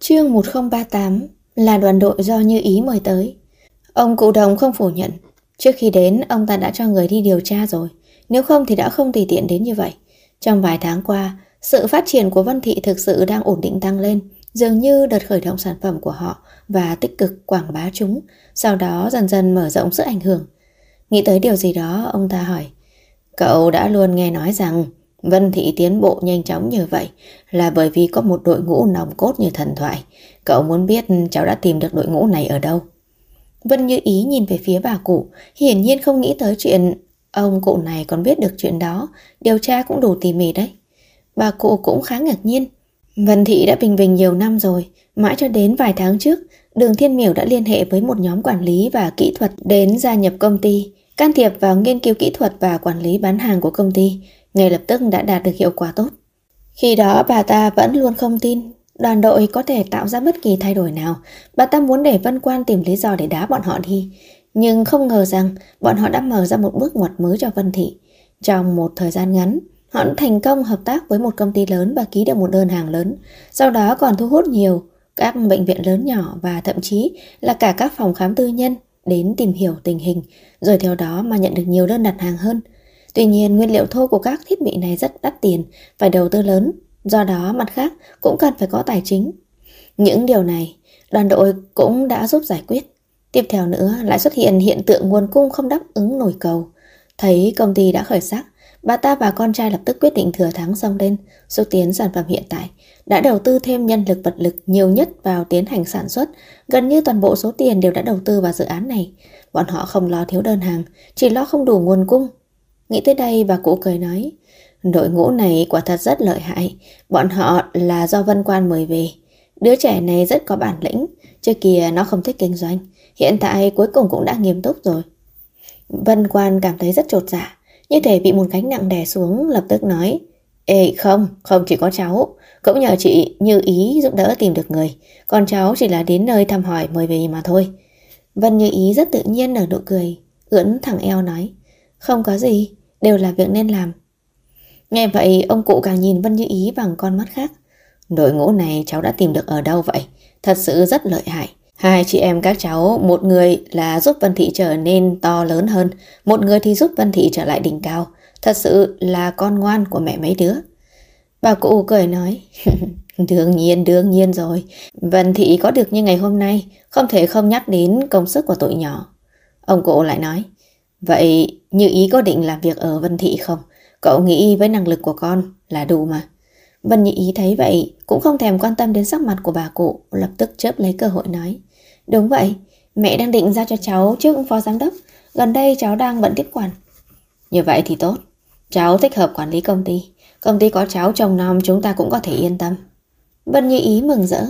Chương 1038 là đoàn đội do Như Ý mời tới. Ông cụ Đồng không phủ nhận. Trước khi đến, ông ta đã cho người đi điều tra rồi. Nếu không thì đã không tùy tiện đến như vậy. Trong vài tháng qua, sự phát triển của Vân Thị thực sự đang ổn định tăng lên. Dường như đợt khởi động sản phẩm của họ và tích cực quảng bá chúng, sau đó dần dần mở rộng sức ảnh hưởng. Nghĩ tới điều gì đó, ông ta hỏi: Cậu đã luôn nghe nói rằng Vân Thị tiến bộ nhanh chóng như vậy là bởi vì có một đội ngũ nòng cốt như thần thoại. Cậu muốn biết cháu đã tìm được đội ngũ này ở đâu? Vân Như Ý nhìn về phía bà cụ, hiển nhiên không nghĩ tới chuyện ông cụ này còn biết được chuyện đó. Điều tra cũng đủ tỉ mỉ đấy. Bà cụ cũng khá ngạc nhiên. Vân Thị đã bình bình nhiều năm rồi. Mãi cho đến vài tháng trước, Đường Thiên Miểu đã liên hệ với một nhóm quản lý và kỹ thuật đến gia nhập công ty, can thiệp vào nghiên cứu kỹ thuật và quản lý bán hàng của công ty. Ngay lập tức đã đạt được hiệu quả tốt. Khi đó bà ta vẫn luôn không tin đoàn đội có thể tạo ra bất kỳ thay đổi nào. Bà ta muốn để Vân Quan tìm lý do để đá bọn họ đi. Nhưng không ngờ rằng bọn họ đã mở ra một bước ngoặt mới cho Vân Thị. Trong một thời gian ngắn, họ đã thành công hợp tác với một công ty lớn và ký được một đơn hàng lớn. Sau đó còn thu hút nhiều các bệnh viện lớn nhỏ và thậm chí là cả các phòng khám tư nhân đến tìm hiểu tình hình, rồi theo đó mà nhận được nhiều đơn đặt hàng hơn. Tuy nhiên, nguyên liệu thô của các thiết bị này rất đắt tiền, phải đầu tư lớn, do đó mặt khác cũng cần phải có tài chính. Những điều này, đoàn đội cũng đã giúp giải quyết. Tiếp theo nữa lại xuất hiện hiện tượng nguồn cung không đáp ứng nổi cầu. Thấy công ty đã khởi sắc, bà ta và con trai lập tức quyết định thừa thắng xông lên, xúc tiến sản phẩm hiện tại, đã đầu tư thêm nhân lực vật lực nhiều nhất vào tiến hành sản xuất. Gần như toàn bộ số tiền đều đã đầu tư vào dự án này. Bọn họ không lo thiếu đơn hàng, chỉ lo không đủ nguồn cung. Nghĩ tới đây, bà cụ cười nói: Đội ngũ này quả thật rất lợi hại. Bọn họ là do Vân Quan mời về. Đứa trẻ này rất có bản lĩnh. Trước kia nó không thích kinh doanh, hiện tại cuối cùng cũng đã nghiêm túc rồi. Vân Quan cảm thấy rất chột dạ, như thể bị một gánh nặng đè xuống, lập tức nói: Ê không chỉ có cháu, cũng nhờ chị Như Ý giúp đỡ tìm được người. Còn cháu chỉ là đến nơi thăm hỏi mời về mà thôi. Vân Như Ý rất tự nhiên nở nụ cười, ưỡn thẳng eo nói: Không có gì, đều là việc nên làm. Nghe vậy, ông cụ càng nhìn Vân Như Ý bằng con mắt khác. Đội ngũ này cháu đã tìm được ở đâu vậy? Thật sự rất lợi hại. Hai chị em các cháu, một người là giúp Vân Thị trở nên to lớn hơn, một người thì giúp Vân Thị trở lại đỉnh cao. Thật sự là con ngoan của mẹ mấy đứa. Bà cụ cười nói: Đương nhiên rồi. Vân Thị có được như ngày hôm nay, không thể không nhắc đến công sức của tụi nhỏ. Ông cụ lại nói: Vậy Như Ý có định làm việc ở Vân Thị không? Cậu nghĩ với năng lực của con là đủ mà. Vân Như Ý thấy vậy cũng không thèm quan tâm đến sắc mặt của bà cụ, lập tức chớp lấy cơ hội nói: Đúng vậy, mẹ đang định giao cho cháu trước phó giám đốc. Gần đây cháu đang bận tiếp quản. Như vậy thì tốt. Cháu thích hợp quản lý công ty. Công ty có cháu trông nom, chúng ta cũng có thể yên tâm. Vân Như Ý mừng rỡ: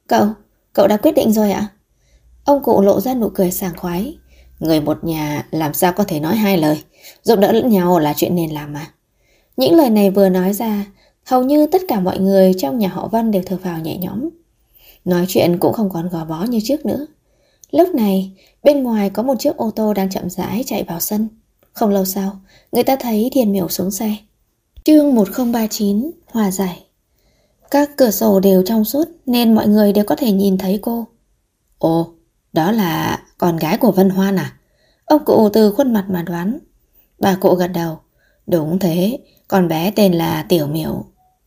Cậu đã quyết định rồi ạ? Ông cụ lộ ra nụ cười sảng khoái. Người một nhà làm sao có thể nói hai lời. Giúp đỡ lẫn nhau là chuyện nên làm mà. Những lời này vừa nói ra, hầu như tất cả mọi người trong nhà họ Vân đều thở phào nhẹ nhõm. Nói chuyện cũng không còn gò bó như trước nữa. Lúc này, bên ngoài có một chiếc ô tô đang chậm rãi chạy vào sân. Không lâu sau, người ta thấy Thiên Miểu xuống xe. Chương 1039 hòa giải. Các cửa sổ đều trong suốt nên mọi người đều có thể nhìn thấy cô. Ồ, đó là con gái của Vân Hoan à? Ông cụ từ khuôn mặt mà đoán. Bà cụ gật đầu. Đúng thế, con bé tên là Tiểu Miểu.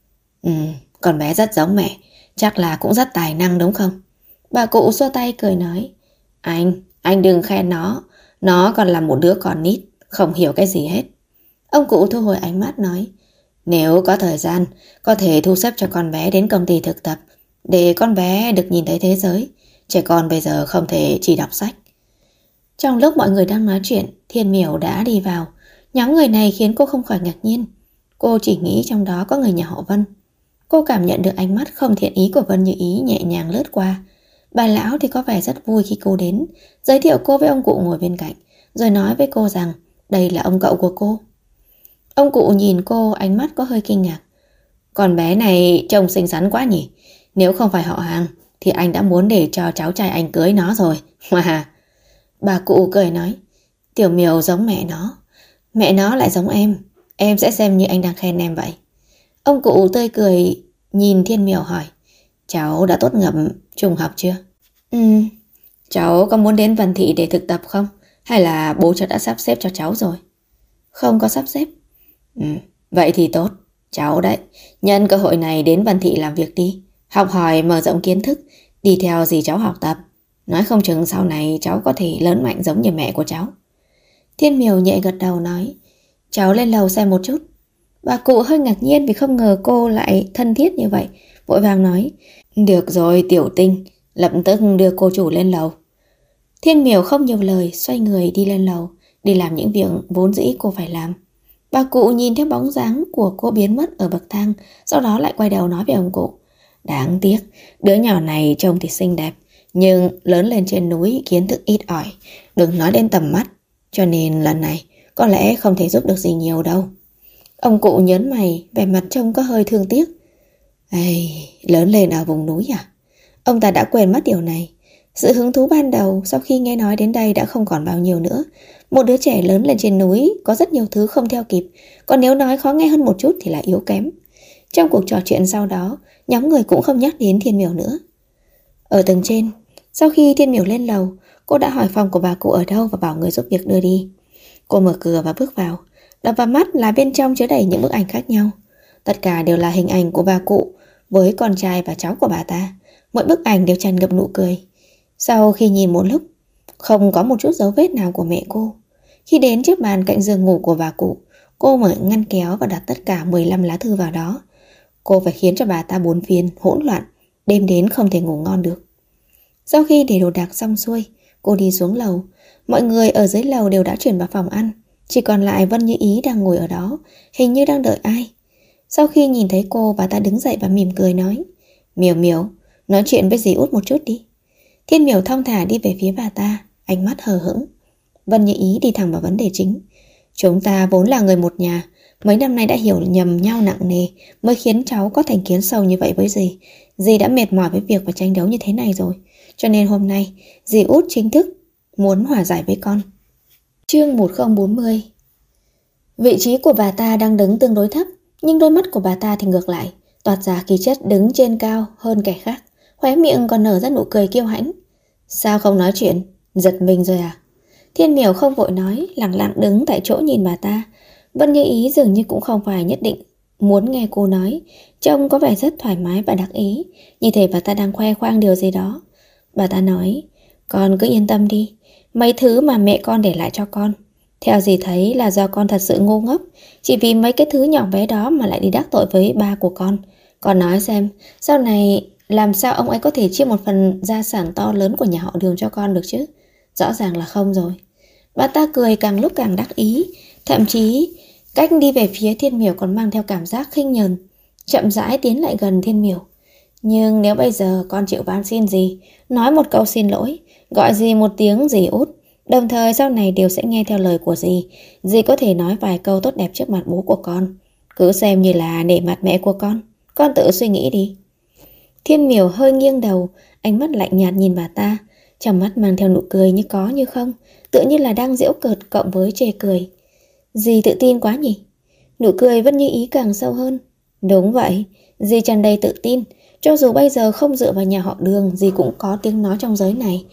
Con bé rất giống mẹ, chắc là cũng rất tài năng đúng không? Bà cụ xua tay cười nói: Anh đừng khen nó còn là một đứa con nít, không hiểu cái gì hết. Ông cụ thu hồi ánh mắt nói: Nếu có thời gian, có thể thu xếp cho con bé đến công ty thực tập, để con bé được nhìn thấy thế giới. Trẻ con bây giờ không thể chỉ đọc sách. Trong lúc mọi người đang nói chuyện, Thiên Miểu đã đi vào. Nhóm người này khiến cô không khỏi ngạc nhiên. Cô chỉ nghĩ trong đó có người nhà họ Vân. Cô cảm nhận được ánh mắt không thiện ý của Vân Như Ý nhẹ nhàng lướt qua. Bà lão thì có vẻ rất vui khi cô đến, giới thiệu cô với ông cụ ngồi bên cạnh, rồi nói với cô rằng đây là ông cậu của cô. Ông cụ nhìn cô, ánh mắt có hơi kinh ngạc. Con bé này trông xinh xắn quá nhỉ. Nếu không phải họ hàng thì anh đã muốn để cho cháu trai anh cưới nó rồi. Bà cụ cười nói: Tiểu Miểu giống mẹ nó lại giống em sẽ xem như anh đang khen em vậy. Ông cụ tươi cười nhìn Thiên Miểu hỏi: cháu đã tốt nghiệp trung học chưa? Cháu có muốn đến Vân Thị để thực tập không? Hay là bố cháu đã sắp xếp cho cháu rồi? Không có sắp xếp. Vậy thì tốt. Cháu đấy, nhân cơ hội này đến Vân Thị làm việc đi. Học hỏi mở rộng kiến thức, đi theo dì cháu học tập. Nói không chừng sau này cháu có thể lớn mạnh giống như mẹ của cháu. Thiên Miểu nhẹ gật đầu nói, cháu lên lầu xem một chút. Bà cụ hơi ngạc nhiên vì không ngờ cô lại thân thiết như vậy, vội vàng nói, được rồi Tiểu Tinh, lập tức đưa cô chủ lên lầu. Thiên Miểu không nhiều lời, xoay người đi lên lầu, đi làm những việc vốn dĩ cô phải làm. Bà cụ nhìn theo bóng dáng của cô biến mất ở bậc thang, sau đó lại quay đầu nói với ông cụ, đáng tiếc, đứa nhỏ này trông thì xinh đẹp, nhưng lớn lên trên núi kiến thức ít ỏi, đừng nói đến tầm mắt, cho nên lần này có lẽ không thể giúp được gì nhiều đâu. Ông cụ nhớn mày, vẻ mặt trông có hơi thương tiếc. Lớn lên ở vùng núi à? Ông ta đã quên mất điều này. Sự hứng thú ban đầu sau khi nghe nói đến đây đã không còn bao nhiêu nữa. Một đứa trẻ lớn lên trên núi có rất nhiều thứ không theo kịp, còn nếu nói khó nghe hơn một chút thì là yếu kém. Trong cuộc trò chuyện sau đó, nhóm người cũng không nhắc đến Thiên Miểu nữa. Ở tầng trên, sau khi Thiên Miểu lên lầu, cô đã hỏi phòng của bà cụ ở đâu và bảo người giúp việc đưa đi. Cô mở cửa và bước vào, đập vào mắt là bên trong chứa đầy những bức ảnh khác nhau. Tất cả đều là hình ảnh của bà cụ với con trai và cháu của bà ta. Mỗi bức ảnh đều tràn ngập nụ cười. Sau khi nhìn một lúc, không có một chút dấu vết nào của mẹ cô. Khi đến trước bàn cạnh giường ngủ của bà cụ, cô mở ngăn kéo và đặt tất cả 15 lá thư vào đó. Cô phải khiến cho bà ta buồn phiền, hỗn loạn, đêm đến không thể ngủ ngon được. Sau khi để đồ đạc xong xuôi, cô đi xuống lầu. Mọi người ở dưới lầu đều đã chuyển vào phòng ăn, chỉ còn lại Vân Như Ý đang ngồi ở đó, hình như đang đợi ai. Sau khi nhìn thấy cô, bà ta đứng dậy và mỉm cười nói, Miểu Miểu, nói chuyện với dì Út một chút đi. Thiên Miểu thong thả đi về phía bà ta, ánh mắt hờ hững. Vân Như Ý đi thẳng vào vấn đề chính. Chúng ta vốn là người một nhà, mấy năm nay đã hiểu nhầm nhau nặng nề mới khiến cháu có thành kiến sâu như vậy với dì. Dì đã mệt mỏi với việc phải tranh đấu như thế này rồi, cho nên hôm nay dì Út chính thức muốn hòa giải với con. Chương 1040. Vị trí của bà ta đang đứng tương đối thấp, nhưng đôi mắt của bà ta thì ngược lại, toát ra khí chất đứng trên cao hơn kẻ khác, khóe miệng còn nở ra nụ cười kiêu hãnh. Sao không nói chuyện? Giật mình rồi à? Thiên Miểu không vội nói, lặng lặng đứng tại chỗ nhìn bà ta. Vân Như Ý dường như cũng không phải nhất định muốn nghe cô nói, trông có vẻ rất thoải mái và đắc ý, như thể bà ta đang khoe khoang điều gì đó. Bà ta nói, con cứ yên tâm đi, mấy thứ mà mẹ con để lại cho con, theo dì thấy là do con thật sự ngu ngốc, chỉ vì mấy cái thứ nhỏ bé đó mà lại đi đắc tội với ba của con. Con nói xem, sau này làm sao ông ấy có thể chia một phần gia sản to lớn của nhà họ Đường cho con được chứ? Rõ ràng là không rồi. Bà ta cười càng lúc càng đắc ý, thậm chí cách đi về phía Thiên Miểu còn mang theo cảm giác khinh nhờn, chậm rãi tiến lại gần Thiên Miểu. Nhưng nếu bây giờ con chịu van xin dì, nói một câu xin lỗi, gọi dì một tiếng dì Út, đồng thời sau này đều sẽ nghe theo lời của dì, dì có thể nói vài câu tốt đẹp trước mặt bố của con, cứ xem như là nể mặt mẹ của con tự suy nghĩ đi. Thiên Miểu hơi nghiêng đầu, ánh mắt lạnh nhạt nhìn bà ta, trong mắt mang theo nụ cười như có như không, tựa như là đang giễu cợt cộng với chê cười. Dì tự tin quá nhỉ? Nụ cười Vân Như Ý càng sâu hơn. Đúng vậy, dì tràn đầy tự tin, cho dù bây giờ không dựa vào nhà họ Đường, dì cũng có tiếng nói trong giới này.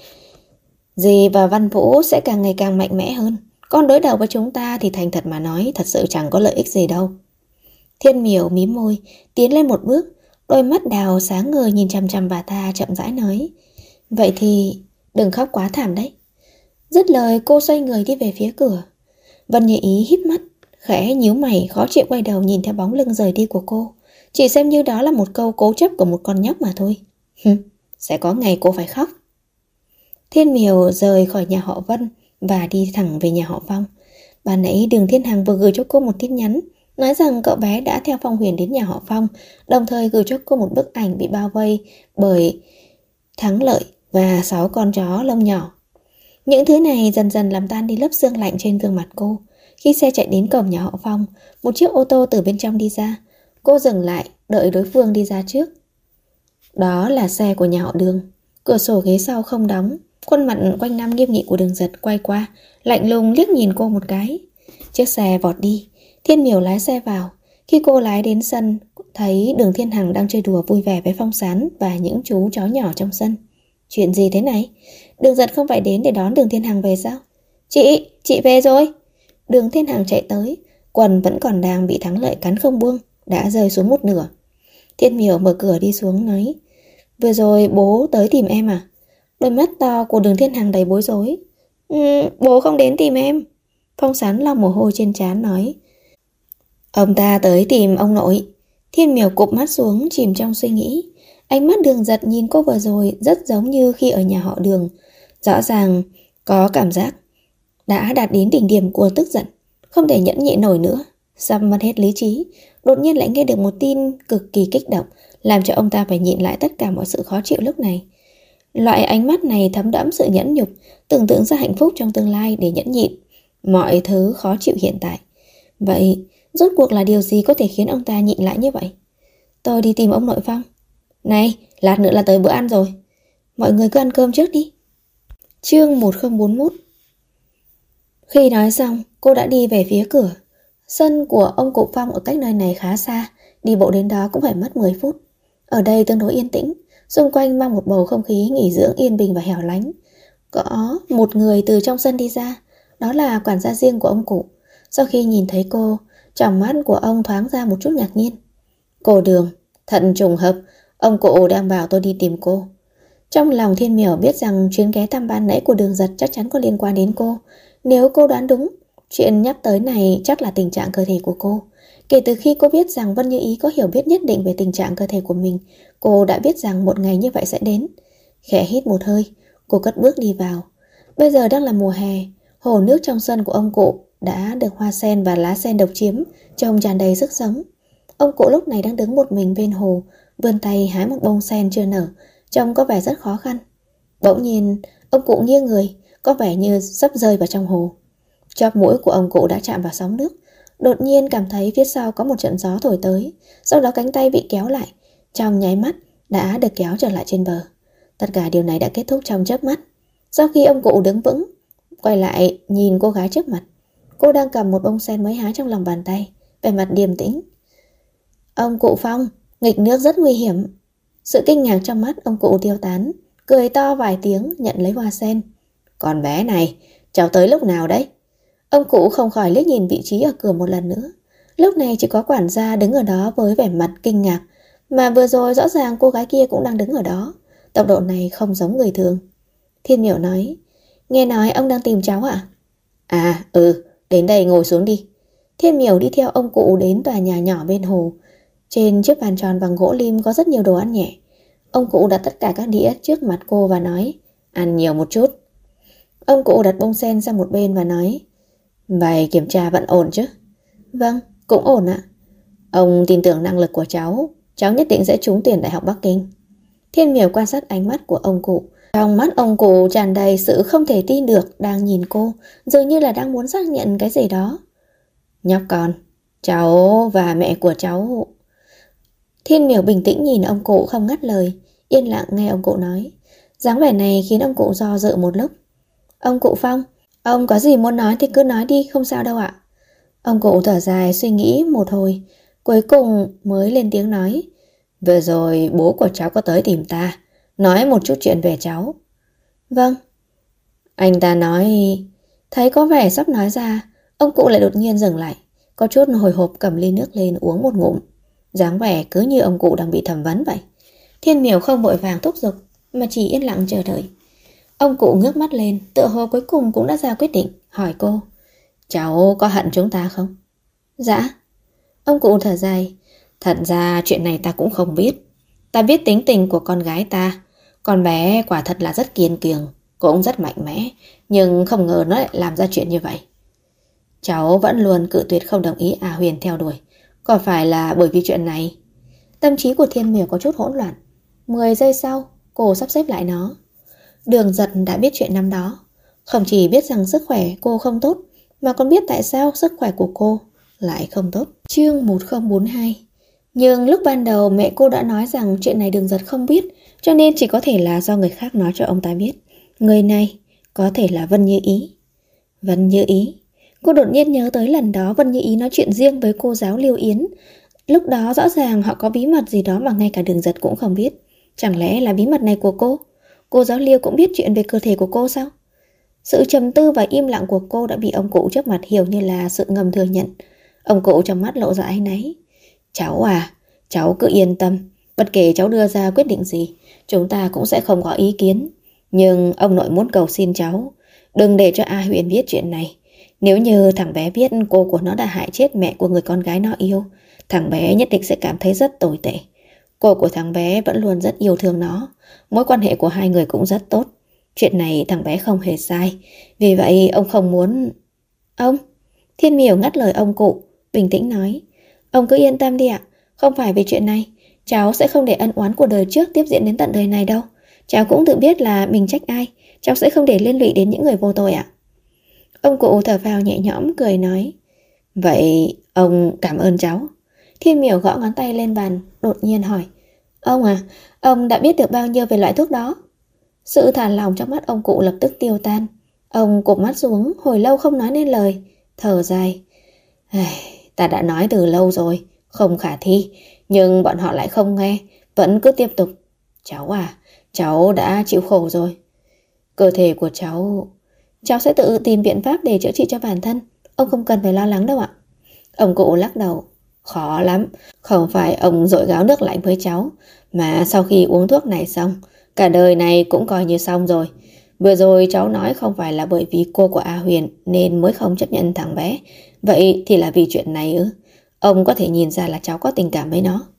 Dì và Văn Vũ sẽ càng ngày càng mạnh mẽ hơn, còn đối đầu với chúng ta thì thành thật mà nói thật sự chẳng có lợi ích gì đâu. Thiên Miểu mím môi, tiến lên một bước, đôi mắt đào sáng ngời nhìn chằm chằm bà ta, chậm rãi nói, vậy thì đừng khóc quá thảm đấy. Dứt lời cô xoay người đi về phía cửa. Vân Như Ý híp mắt, khẽ nhíu mày, khó chịu quay đầu nhìn theo bóng lưng rời đi của cô, chỉ xem như đó là một câu cố chấp của một con nhóc mà thôi. Sẽ có ngày cô phải khóc. Thiên Miểu rời khỏi nhà họ Vân và đi thẳng về nhà họ Phong. Ban nãy Đường Thiên Hằng vừa gửi cho cô một tin nhắn, nói rằng cậu bé đã theo Phong Huyền đến nhà họ Phong, đồng thời gửi cho cô một bức ảnh bị bao vây bởi Thắng Lợi và 6 con chó lông nhỏ. Những thứ này dần dần làm tan đi lớp sương lạnh trên gương mặt cô. Khi xe chạy đến cổng nhà họ Phong, một chiếc ô tô từ bên trong đi ra. Cô dừng lại, đợi đối phương đi ra trước. Đó là xe của nhà họ Đường. Cửa sổ ghế sau không đóng. Khuôn mặt quanh năm nghiêm nghị của Đường Giật quay qua, lạnh lùng liếc nhìn cô một cái. Chiếc xe vọt đi. Thiên Miểu lái xe vào. Khi cô lái đến sân thấy Đường Thiên Hằng đang chơi đùa vui vẻ với Phong Sán và những chú chó nhỏ trong sân. Chuyện gì thế này? Đường Giật không phải đến để đón Đường Thiên Hằng về sao? Chị về rồi. Đường Thiên Hằng chạy tới, quần vẫn còn đang bị Thắng Lợi cắn không buông, đã rơi xuống một nửa. Thiên Miểu mở cửa đi xuống nói, vừa rồi bố tới tìm em à? Đôi mắt to của Đường Thiên Hằng đầy bối rối. Bố không đến tìm em. Phong Sán lau mồ hôi trên trán nói, ông ta tới tìm ông nội. Thiên Miểu cụp mắt xuống chìm trong suy nghĩ. Ánh mắt Đường Giật nhìn cô vừa rồi rất giống như khi ở nhà họ Đường. Rõ ràng có cảm giác đã đạt đến đỉnh điểm của tức giận, không thể nhẫn nhịn nổi nữa, sắp mất hết lý trí. Đột nhiên lại nghe được một tin cực kỳ kích động, làm cho ông ta phải nhịn lại tất cả mọi sự khó chịu lúc này. Loại ánh mắt này thấm đẫm sự nhẫn nhục, tưởng tượng ra hạnh phúc trong tương lai để nhẫn nhịn mọi thứ khó chịu hiện tại. Vậy rốt cuộc là điều gì có thể khiến ông ta nhịn lại như vậy? Tôi đi tìm ông nội Phong. Này, lát nữa là tới bữa ăn rồi, mọi người cứ ăn cơm trước đi. Chương 1041. Khi nói xong, cô đã đi về phía cửa. Sân của ông cụ Phong ở cách nơi này khá xa, đi bộ đến đó cũng phải mất 10 phút. Ở đây tương đối yên tĩnh, xung quanh mang một bầu không khí nghỉ dưỡng yên bình và hẻo lánh. Có một người từ trong sân đi ra, đó là quản gia riêng của ông cụ. Sau khi nhìn thấy cô, trong mắt của ông thoáng ra một chút ngạc nhiên. Cô Đường, thật trùng hợp, ông cụ đang bảo tôi đi tìm cô. Trong lòng Thiên Miểu biết rằng chuyến ghé thăm ban nãy của Đường Giật chắc chắn có liên quan đến cô. Nếu cô đoán đúng, chuyện nhắc tới này chắc là tình trạng cơ thể của cô. Kể từ khi cô biết rằng Vân Như Ý có hiểu biết nhất định về tình trạng cơ thể của mình, cô đã biết rằng một ngày như vậy sẽ đến. Khẽ hít một hơi, cô cất bước đi vào. Bây giờ đang là mùa hè, hồ nước trong sân của ông cụ đã được hoa sen và lá sen độc chiếm, trông tràn đầy sức sống. Ông cụ lúc này đang đứng một mình bên hồ, vươn tay hái một bông sen chưa nở, trông có vẻ rất khó khăn. Bỗng nhiên, ông cụ nghiêng người, có vẻ như sắp rơi vào trong hồ. Chóp mũi của ông cụ đã chạm vào sóng nước. Đột nhiên cảm thấy phía sau có một trận gió thổi tới, sau đó cánh tay bị kéo lại, trong nháy mắt đã được kéo trở lại trên bờ. Tất cả điều này đã kết thúc trong chớp mắt. Sau khi ông cụ đứng vững, quay lại nhìn cô gái trước mặt. Cô đang cầm một bông sen mới hái trong lòng bàn tay, vẻ mặt điềm tĩnh. Ông cụ Phong, nghịch nước rất nguy hiểm. Sự kinh ngạc trong mắt ông cụ tiêu tán, cười to vài tiếng nhận lấy hoa sen. Con bé này, cháu tới lúc nào đấy? Ông cụ không khỏi liếc nhìn vị trí ở cửa một lần nữa. Lúc này chỉ có quản gia đứng ở đó với vẻ mặt kinh ngạc, mà vừa rồi rõ ràng cô gái kia cũng đang đứng ở đó. Tốc độ này không giống người thường. Thiên Miểu nói, nghe nói ông đang tìm cháu ạ? À, đến đây ngồi xuống đi. Thiên Miểu đi theo ông cụ đến tòa nhà nhỏ bên hồ. Trên chiếc bàn tròn bằng gỗ lim có rất nhiều đồ ăn nhẹ. Ông cụ đặt tất cả các đĩa trước mặt cô và nói, ăn nhiều một chút. Ông cụ đặt bông sen sang một bên và nói, vậy kiểm tra vẫn ổn chứ? Vâng, cũng ổn ạ. Ông tin tưởng năng lực của cháu nhất định sẽ trúng tuyển Đại học Bắc Kinh. Thiên Miểu quan sát ánh mắt của ông cụ. Trong mắt ông cụ tràn đầy sự không thể tin được đang nhìn cô, dường như là đang muốn xác nhận cái gì đó. Nhóc con, cháu và mẹ của cháu... Thiên Miểu bình tĩnh nhìn ông cụ không ngắt lời, yên lặng nghe ông cụ nói. Dáng vẻ này khiến ông cụ do dự một lúc. Ông cụ Phong, ông có gì muốn nói thì cứ nói đi, không sao đâu ạ. Ông cụ thở dài suy nghĩ một hồi, cuối cùng mới lên tiếng nói. Vừa rồi bố của cháu có tới tìm ta, nói một chút chuyện về cháu. Vâng. Anh ta nói... Thấy có vẻ sắp nói ra, ông cụ lại đột nhiên dừng lại, có chút hồi hộp cầm ly nước lên uống một ngụm. Dáng vẻ cứ như ông cụ đang bị thẩm vấn vậy. Thiên Miểu không vội vàng thúc giục, mà chỉ yên lặng chờ đợi. Ông cụ ngước mắt lên, tựa hồ cuối cùng cũng đã ra quyết định, hỏi cô. Cháu có hận chúng ta không? Dạ. Ông cụ thở dài. Thật ra chuyện này ta cũng không biết. Ta biết tính tình của con gái ta. Con bé quả thật là rất kiên cường, cũng rất mạnh mẽ, nhưng không ngờ nó lại làm ra chuyện như vậy. Cháu vẫn luôn cự tuyệt không đồng ý A Huyền theo đuổi. Có phải là bởi vì chuyện này? Tâm trí của Thiên Miểu có chút hỗn loạn. 10 giây sau, cô sắp xếp lại nó. Đường Giật đã biết chuyện năm đó. Không chỉ biết rằng sức khỏe cô không tốt, mà còn biết tại sao sức khỏe của cô lại không tốt. Chương 1042. Nhưng lúc ban đầu mẹ cô đã nói rằng chuyện này Đường Giật không biết, cho nên chỉ có thể là do người khác nói cho ông ta biết. Người này có thể là Vân Như Ý. Vân Như Ý. Cô đột nhiên nhớ tới lần đó Vân Như Ý nói chuyện riêng với cô giáo Liêu Yến. Lúc đó rõ ràng họ có bí mật gì đó mà ngay cả Đường Giật cũng không biết. Chẳng lẽ là bí mật này của cô? Cô giáo Liêu cũng biết chuyện về cơ thể của cô sao? Sự trầm tư và im lặng của cô đã bị ông cụ trước mặt hiểu như là sự ngầm thừa nhận. Ông cụ trong mắt lộ ra áy náy. Cháu à, cháu cứ yên tâm. Bất kể cháu đưa ra quyết định gì, chúng ta cũng sẽ không có ý kiến. Nhưng ông nội muốn cầu xin cháu, đừng để cho A Huyền biết chuyện này. Nếu như thằng bé biết cô của nó đã hại chết mẹ của người con gái nó yêu, thằng bé nhất định sẽ cảm thấy rất tồi tệ. Cô của thằng bé vẫn luôn rất yêu thương nó. Mối quan hệ của hai người cũng rất tốt. Chuyện này thằng bé không hề sai. Vì vậy ông không muốn... Ông? Thiên Miểu ngắt lời ông cụ, bình tĩnh nói. Ông cứ yên tâm đi ạ. Không phải vì chuyện này, cháu sẽ không để ân oán của đời trước tiếp diễn đến tận đời này đâu. Cháu cũng tự biết là mình trách ai. Cháu sẽ không để liên lụy đến những người vô tội ạ. Ông cụ thở phào nhẹ nhõm cười nói. Vậy ông cảm ơn cháu. Thiên Miểu gõ ngón tay lên bàn, đột nhiên hỏi. Ông à, ông đã biết được bao nhiêu về loại thuốc đó? Sự thản lòng trong mắt ông cụ lập tức tiêu tan. Ông cụp mắt xuống, hồi lâu không nói nên lời, thở dài. Ta đã nói từ lâu rồi, không khả thi, nhưng bọn họ lại không nghe, vẫn cứ tiếp tục. Cháu à, cháu đã chịu khổ rồi. Cơ thể của cháu sẽ tự tìm biện pháp để chữa trị cho bản thân. Ông không cần phải lo lắng đâu ạ. Ông cụ lắc đầu. Khó lắm, không phải ông dội gáo nước lạnh với cháu, mà sau khi uống thuốc này xong, cả đời này cũng coi như xong rồi. Vừa rồi cháu nói không phải là bởi vì cô của A Huyền nên mới không chấp nhận thằng bé. Vậy thì là vì chuyện này ư? Ông có thể nhìn ra là cháu có tình cảm với nó.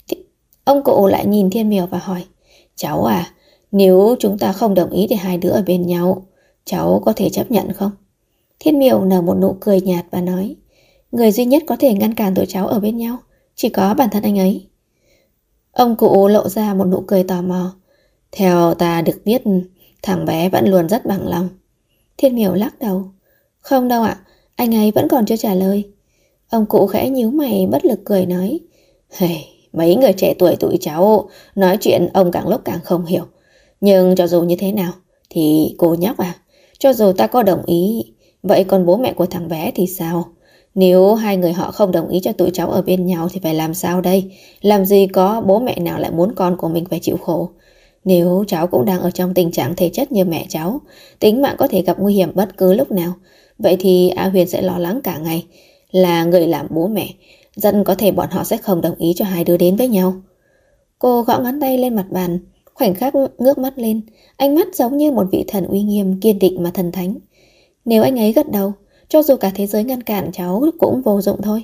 Ông cụ lại nhìn Thiên Miểu và hỏi. Cháu à, nếu chúng ta không đồng ý để hai đứa ở bên nhau, cháu có thể chấp nhận không? Thiên Miểu nở một nụ cười nhạt và nói. Người duy nhất có thể ngăn cản tụi cháu ở bên nhau chỉ có bản thân anh ấy. Ông cụ lộ ra một nụ cười tò mò. Theo ta được biết, thằng bé vẫn luôn rất bằng lòng. Thiên Miểu lắc đầu. Không đâu ạ, anh ấy vẫn còn chưa trả lời. Ông cụ khẽ nhíu mày bất lực cười nói. Mấy người trẻ tuổi tụi cháu nói chuyện ông càng lúc càng không hiểu. Nhưng cho dù như thế nào thì cô nhóc à, cho dù ta có đồng ý, vậy còn bố mẹ của thằng bé thì sao? Nếu hai người họ không đồng ý cho tụi cháu ở bên nhau thì phải làm sao đây? Làm gì có bố mẹ nào lại muốn con của mình phải chịu khổ? Nếu cháu cũng đang ở trong tình trạng thể chất như mẹ cháu, tính mạng có thể gặp nguy hiểm bất cứ lúc nào, vậy thì A Huyền sẽ lo lắng cả ngày. Là người làm bố mẹ, rất có thể bọn họ sẽ không đồng ý cho hai đứa đến với nhau. Cô gõ ngón tay lên mặt bàn, khoảnh khắc ngước mắt lên, ánh mắt giống như một vị thần uy nghiêm kiên định mà thần thánh. Nếu anh ấy gật đầu, cho dù cả thế giới ngăn cản cháu cũng vô dụng thôi.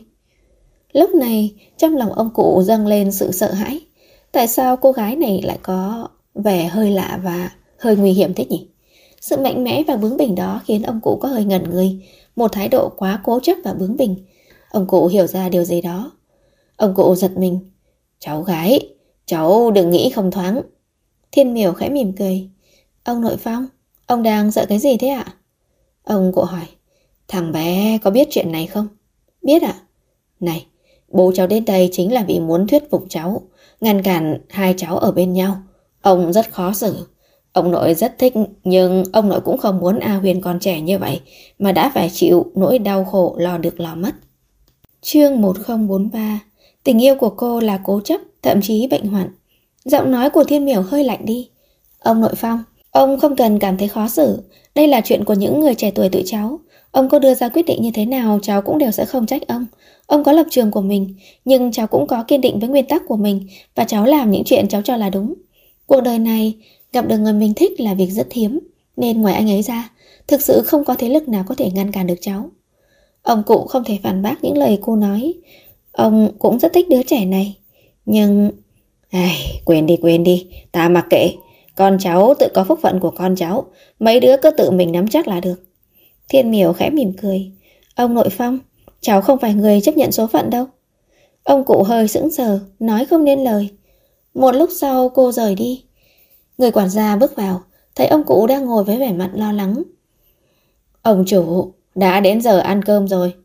Lúc này, trong lòng ông cụ dâng lên sự sợ hãi. Tại sao cô gái này lại có vẻ hơi lạ và hơi nguy hiểm thế nhỉ? Sự mạnh mẽ và bướng bỉnh đó khiến ông cụ có hơi ngẩn người, một thái độ quá cố chấp và bướng bỉnh. Ông cụ hiểu ra điều gì đó. Ông cụ giật mình. Cháu gái, cháu đừng nghĩ không thoáng. Thiên Miểu khẽ mỉm cười. Ông nội Phong, ông đang sợ cái gì thế ạ? Ông cụ hỏi. Thằng bé có biết chuyện này không? Biết ạ. Này, bố cháu đến đây chính là vì muốn thuyết phục cháu, ngăn cản hai cháu ở bên nhau. Ông rất khó xử. Ông nội rất thích, nhưng ông nội cũng không muốn A Huyền còn trẻ như vậy mà đã phải chịu nỗi đau khổ lo được lo mất. Chương 1043. Tình yêu của cô là cố chấp, thậm chí bệnh hoạn. Giọng nói của Thiên Miểu hơi lạnh đi. Ông nội Phong, ông không cần cảm thấy khó xử. Đây là chuyện của những người trẻ tuổi tụi cháu. Ông có đưa ra quyết định như thế nào cháu cũng đều sẽ không trách ông. Ông có lập trường của mình, nhưng cháu cũng có kiên định với nguyên tắc của mình, và cháu làm những chuyện cháu cho là đúng. Cuộc đời này, gặp được người mình thích là việc rất hiếm, nên ngoài anh ấy ra, thực sự không có thế lực nào có thể ngăn cản được cháu. Ông cụ không thể phản bác những lời cô nói. Ông cũng rất thích đứa trẻ này. Nhưng... quên đi, ta mặc kệ. Con cháu tự có phúc phận của con cháu. Mấy đứa cứ tự mình nắm chắc là được. Thiên Miểu khẽ mỉm cười. Ông nội Phong, cháu không phải người chấp nhận số phận đâu. Ông cụ hơi sững sờ, nói không nên lời. Một lúc sau cô rời đi. Người quản gia bước vào, thấy ông cụ đang ngồi với vẻ mặt lo lắng. Ông chủ, đã đến giờ ăn cơm rồi.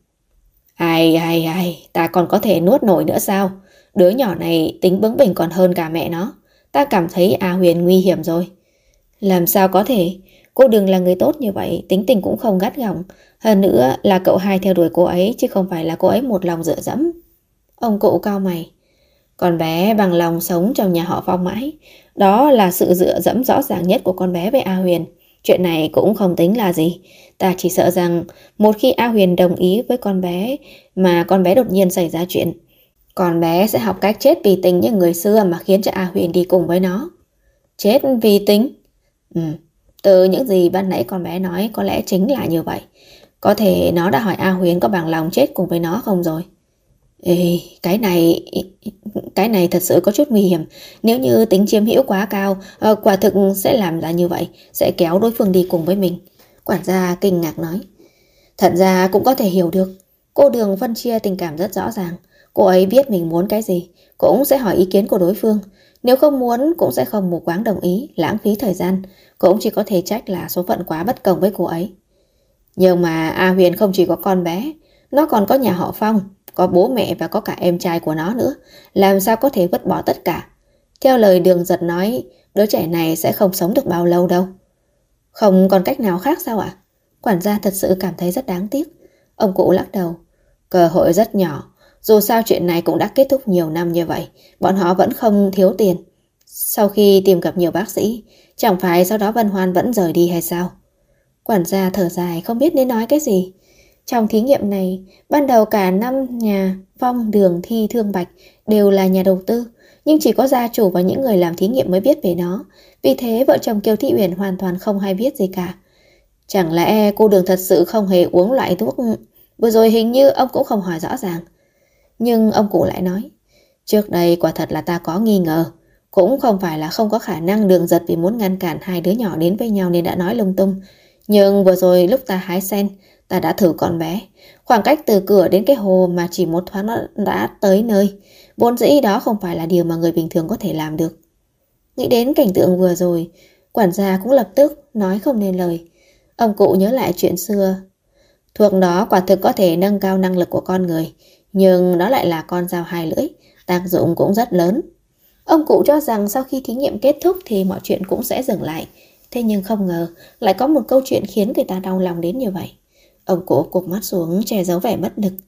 Ta còn có thể nuốt nổi nữa sao? Đứa nhỏ này tính bướng bỉnh còn hơn cả mẹ nó. Ta cảm thấy A Huyền nguy hiểm rồi. Làm sao có thể? Cô đừng là người tốt như vậy, tính tình cũng không gắt gỏng. Hơn nữa là cậu hai theo đuổi cô ấy, chứ không phải là cô ấy một lòng dựa dẫm. Ông cụ cau mày. Con bé bằng lòng sống trong nhà họ Phong mãi. Đó là sự dựa dẫm rõ ràng nhất của con bé với A Huyền. Chuyện này cũng không tính là gì. Ta chỉ sợ rằng một khi A Huyền đồng ý với con bé mà con bé đột nhiên xảy ra chuyện, con bé sẽ học cách chết vì tình như người xưa mà khiến cho A Huyền đi cùng với nó. Chết vì tình? Từ những gì ban nãy con bé nói có lẽ chính là như vậy. Có thể nó đã hỏi A Huyền có bằng lòng chết cùng với nó không rồi. Ê, cái này thật sự có chút nguy hiểm. Nếu như tính chiếm hữu quá cao, quả thực sẽ làm ra như vậy, sẽ kéo đối phương đi cùng với mình. Quản gia kinh ngạc nói. Thật ra cũng có thể hiểu được. Cô Đường phân chia tình cảm rất rõ ràng. Cô ấy biết mình muốn cái gì, cũng sẽ hỏi ý kiến của đối phương. Nếu không muốn cũng sẽ không mù quáng đồng ý, lãng phí thời gian. Cũng chỉ có thể trách là số phận quá bất công với cô ấy. Nhưng mà A Huyền không chỉ có con bé, nó còn có nhà họ Phong, có bố mẹ và có cả em trai của nó nữa. Làm sao có thể vứt bỏ tất cả? Theo lời Đường Giật nói, đứa trẻ này sẽ không sống được bao lâu đâu. Không còn cách nào khác sao ạ? Quản gia thật sự cảm thấy rất đáng tiếc. Ông cụ lắc đầu. Cơ hội rất nhỏ. Dù sao chuyện này cũng đã kết thúc nhiều năm như vậy, bọn họ vẫn không thiếu tiền. Sau khi tìm gặp nhiều bác sĩ, chẳng phải sau đó Vân Hoan vẫn rời đi hay sao? Quản gia thở dài không biết nên nói cái gì. Trong thí nghiệm này, ban đầu cả 5 nhà Phong, Đường, Thi, Thương Bạch đều là nhà đầu tư, nhưng chỉ có gia chủ và những người làm thí nghiệm mới biết về nó. Vì thế vợ chồng Kiều Thị Uyển hoàn toàn không hay biết gì cả. Chẳng lẽ cô Đường thật sự không hề uống loại thuốc vừa rồi? Hình như ông cũng không hỏi rõ ràng. Nhưng ông cụ lại nói, trước đây quả thật là ta có nghi ngờ. Cũng không phải là không có khả năng Đường Giật vì muốn ngăn cản hai đứa nhỏ đến với nhau nên đã nói lung tung. Nhưng vừa rồi lúc ta hái sen, ta đã thử con bé. Khoảng cách từ cửa đến cái hồ mà chỉ một thoáng nó đã tới nơi. Vốn dĩ đó không phải là điều mà người bình thường có thể làm được. Nghĩ đến cảnh tượng vừa rồi, quản gia cũng lập tức nói không nên lời. Ông cụ nhớ lại chuyện xưa. Thuốc đó quả thực có thể nâng cao năng lực của con người, nhưng nó lại là con dao hai lưỡi, tác dụng cũng rất lớn. Ông cụ cho rằng sau khi thí nghiệm kết thúc thì mọi chuyện cũng sẽ dừng lại. Thế nhưng không ngờ lại có một câu chuyện khiến người ta đau lòng đến như vậy. Ông cụ cụp mắt xuống che giấu vẻ bất lực.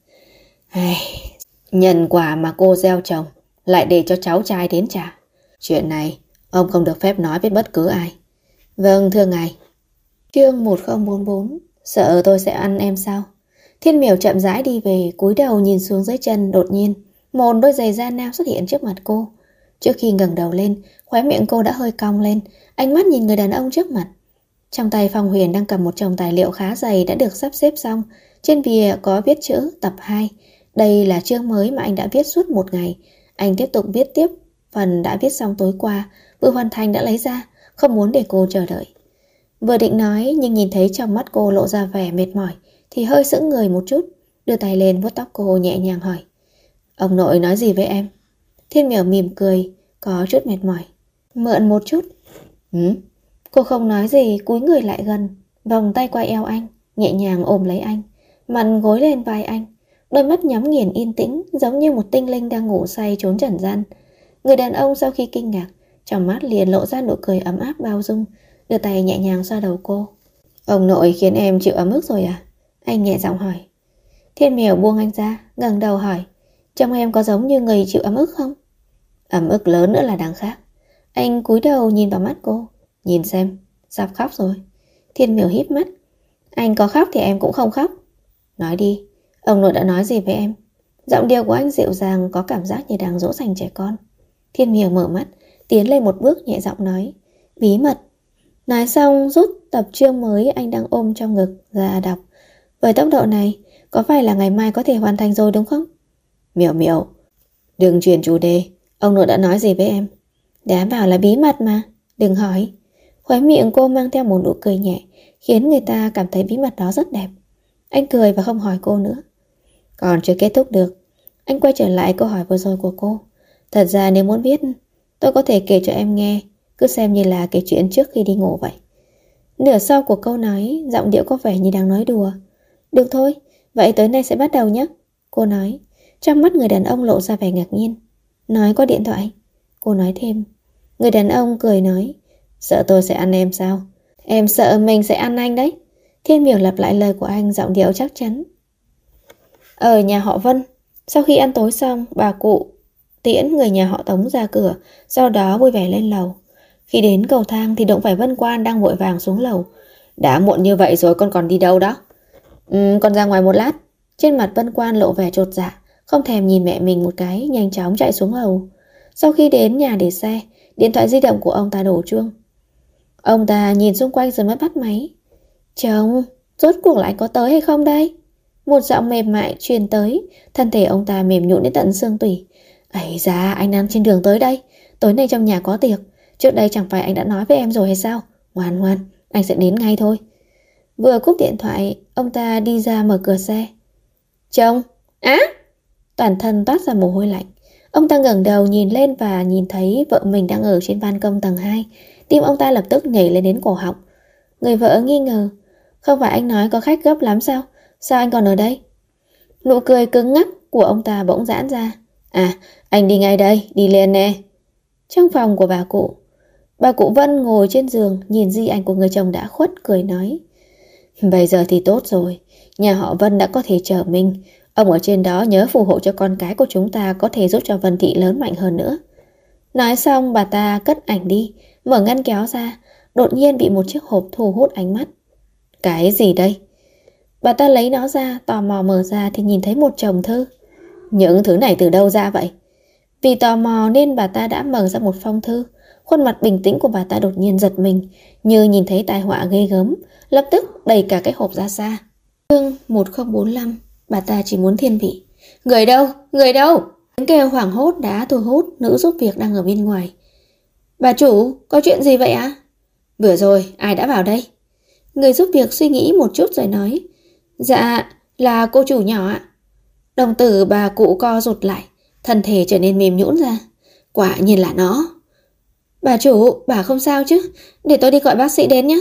Nhân quả mà cô gieo trồng lại để cho cháu trai đến trả. Chuyện này ông không được phép nói với bất cứ ai. Vâng thưa ngài. Chương 1044. Sợ tôi sẽ ăn em sao? Thiên Miểu chậm rãi đi về, cúi đầu nhìn xuống dưới chân. Đột nhiên một đôi giày da nam xuất hiện trước mặt cô. Trước khi ngẩng đầu lên, khóe miệng cô đã hơi cong lên, ánh mắt nhìn người đàn ông trước mặt. Trong tay Phong Huyền đang cầm một chồng tài liệu khá dày đã được sắp xếp xong. Trên bìa có viết chữ tập 2. Đây là chương mới mà anh đã viết suốt một ngày. Anh tiếp tục viết tiếp phần đã viết xong tối qua, vừa hoàn thành đã lấy ra, không muốn để cô chờ đợi. Vừa định nói nhưng nhìn thấy trong mắt cô lộ ra vẻ mệt mỏi thì hơi sững người một chút, đưa tay lên vuốt tóc cô nhẹ nhàng hỏi. Ông nội nói gì với em? Thiên Miểu mỉm cười, có chút mệt mỏi. Mượn một chút. Cô không nói gì, cúi người lại gần, vòng tay qua eo anh, nhẹ nhàng ôm lấy anh, mặt gối lên vai anh, đôi mắt nhắm nghiền yên tĩnh, giống như một tinh linh đang ngủ say trốn trần gian. Người đàn ông sau khi kinh ngạc, trong mắt liền lộ ra nụ cười ấm áp bao dung, đưa tay nhẹ nhàng xoa đầu cô. Ông nội khiến em chịu ấm ức rồi à? Anh nhẹ giọng hỏi. Thiên Miểu buông anh ra, ngẩng đầu hỏi. Trông em có giống như người chịu ấm ức không? Ấm ức lớn nữa là đằng khác. Anh cúi đầu nhìn vào mắt cô. Nhìn xem, sắp khóc rồi. Thiên Miểu híp mắt. Anh có khóc thì em cũng không khóc. Nói đi, ông nội đã nói gì với em? Giọng điệu của anh dịu dàng, có cảm giác như đang dỗ dành trẻ con. Thiên Miểu mở mắt, tiến lên một bước nhẹ giọng nói. Bí mật. Nói xong rút tập chương mới anh đang ôm trong ngực ra đọc. Với tốc độ này, có phải là ngày mai có thể hoàn thành rồi đúng không? Miểu Miểu, đừng chuyển chủ đề. Ông nội đã nói gì với em? Đã bảo là bí mật mà, đừng hỏi. Khóe miệng cô mang theo một nụ cười nhẹ, khiến người ta cảm thấy bí mật đó rất đẹp. Anh cười và không hỏi cô nữa. Còn chưa kết thúc được. Anh quay trở lại câu hỏi vừa rồi của cô. Thật ra nếu muốn biết, tôi có thể kể cho em nghe, cứ xem như là kể chuyện trước khi đi ngủ vậy. Nửa sau của câu nói, giọng điệu có vẻ như đang nói đùa. Được thôi, vậy tối nay sẽ bắt đầu nhé, cô nói. Trong mắt người đàn ông lộ ra vẻ ngạc nhiên. Nói qua điện thoại, cô nói thêm. Người đàn ông cười nói. Sợ tôi sẽ ăn em sao? Em sợ mình sẽ ăn anh đấy. Thiên Miểu lặp lại lời của anh, giọng điệu chắc chắn. Ở nhà họ Vân, Sau khi ăn tối xong, bà cụ tiễn người nhà họ Tống ra cửa, sau đó vui vẻ lên lầu. Khi đến cầu thang thì đụng phải Vân Quan đang vội vàng xuống lầu. Đã muộn như vậy rồi con còn đi đâu đó? Con ra ngoài một lát. Trên mặt Vân Quan lộ vẻ chột dạ, không thèm nhìn mẹ mình một cái, nhanh chóng chạy xuống lầu. Sau khi đến nhà để xe, điện thoại di động của ông ta đổ chuông. Ông ta nhìn xung quanh rồi mới bắt máy. Chồng, rốt cuộc lại có tới hay không đây? Một giọng mềm mại truyền tới, thân thể ông ta mềm nhũn đến tận xương tủy. Ấy da, anh đang trên đường tới đây. Tối nay trong nhà có tiệc. Trước đây chẳng phải anh đã nói với em rồi hay sao? Ngoan ngoan, anh sẽ đến ngay thôi. Vừa cúp điện thoại, ông ta đi ra mở cửa xe. Chồng, toàn thân toát ra mồ hôi lạnh. Ông ta ngẩng đầu nhìn lên và nhìn thấy vợ mình đang ở trên ban công tầng 2. Tim ông ta lập tức nhảy lên đến cổ họng. Người vợ nghi ngờ. Không phải anh nói có khách gấp lắm sao? Sao anh còn ở đây? Nụ cười cứng ngắc của ông ta bỗng giãn ra. Anh đi ngay đây, đi liền nè. Trong phòng của bà cụ Vân ngồi trên giường nhìn di ảnh của người chồng đã khuất, cười nói. Bây giờ thì tốt rồi, nhà họ Vân đã có thể chở mình. Ông ở trên đó nhớ phù hộ cho con cái của chúng ta có thể giúp cho Vân Thị lớn mạnh hơn nữa. Nói xong bà ta cất ảnh đi, mở ngăn kéo ra, đột nhiên bị một chiếc hộp thu hút ánh mắt. Cái gì đây? Bà ta lấy nó ra, tò mò mở ra thì nhìn thấy một chồng thư. Những thứ này từ đâu ra vậy? Vì tò mò nên bà ta đã mở ra một phong thư. Khuôn mặt bình tĩnh của bà ta đột nhiên giật mình, như nhìn thấy tai họa ghê gớm, lập tức đẩy cả cái hộp ra xa. Chương 1045, bà ta chỉ muốn thiên vị. Người đâu? Người đâu? Tiếng kêu hoảng hốt đã thu hút nữ giúp việc đang ở bên ngoài. Bà chủ, có chuyện gì vậy ạ? Vừa rồi, ai đã vào đây? Người giúp việc suy nghĩ một chút rồi nói. Dạ, là cô chủ nhỏ ạ. Đồng tử bà cụ co rụt lại, thân thể trở nên mềm nhũn ra. Quả nhiên là nó. Bà chủ, bà không sao chứ? Để tôi đi gọi bác sĩ đến nhé.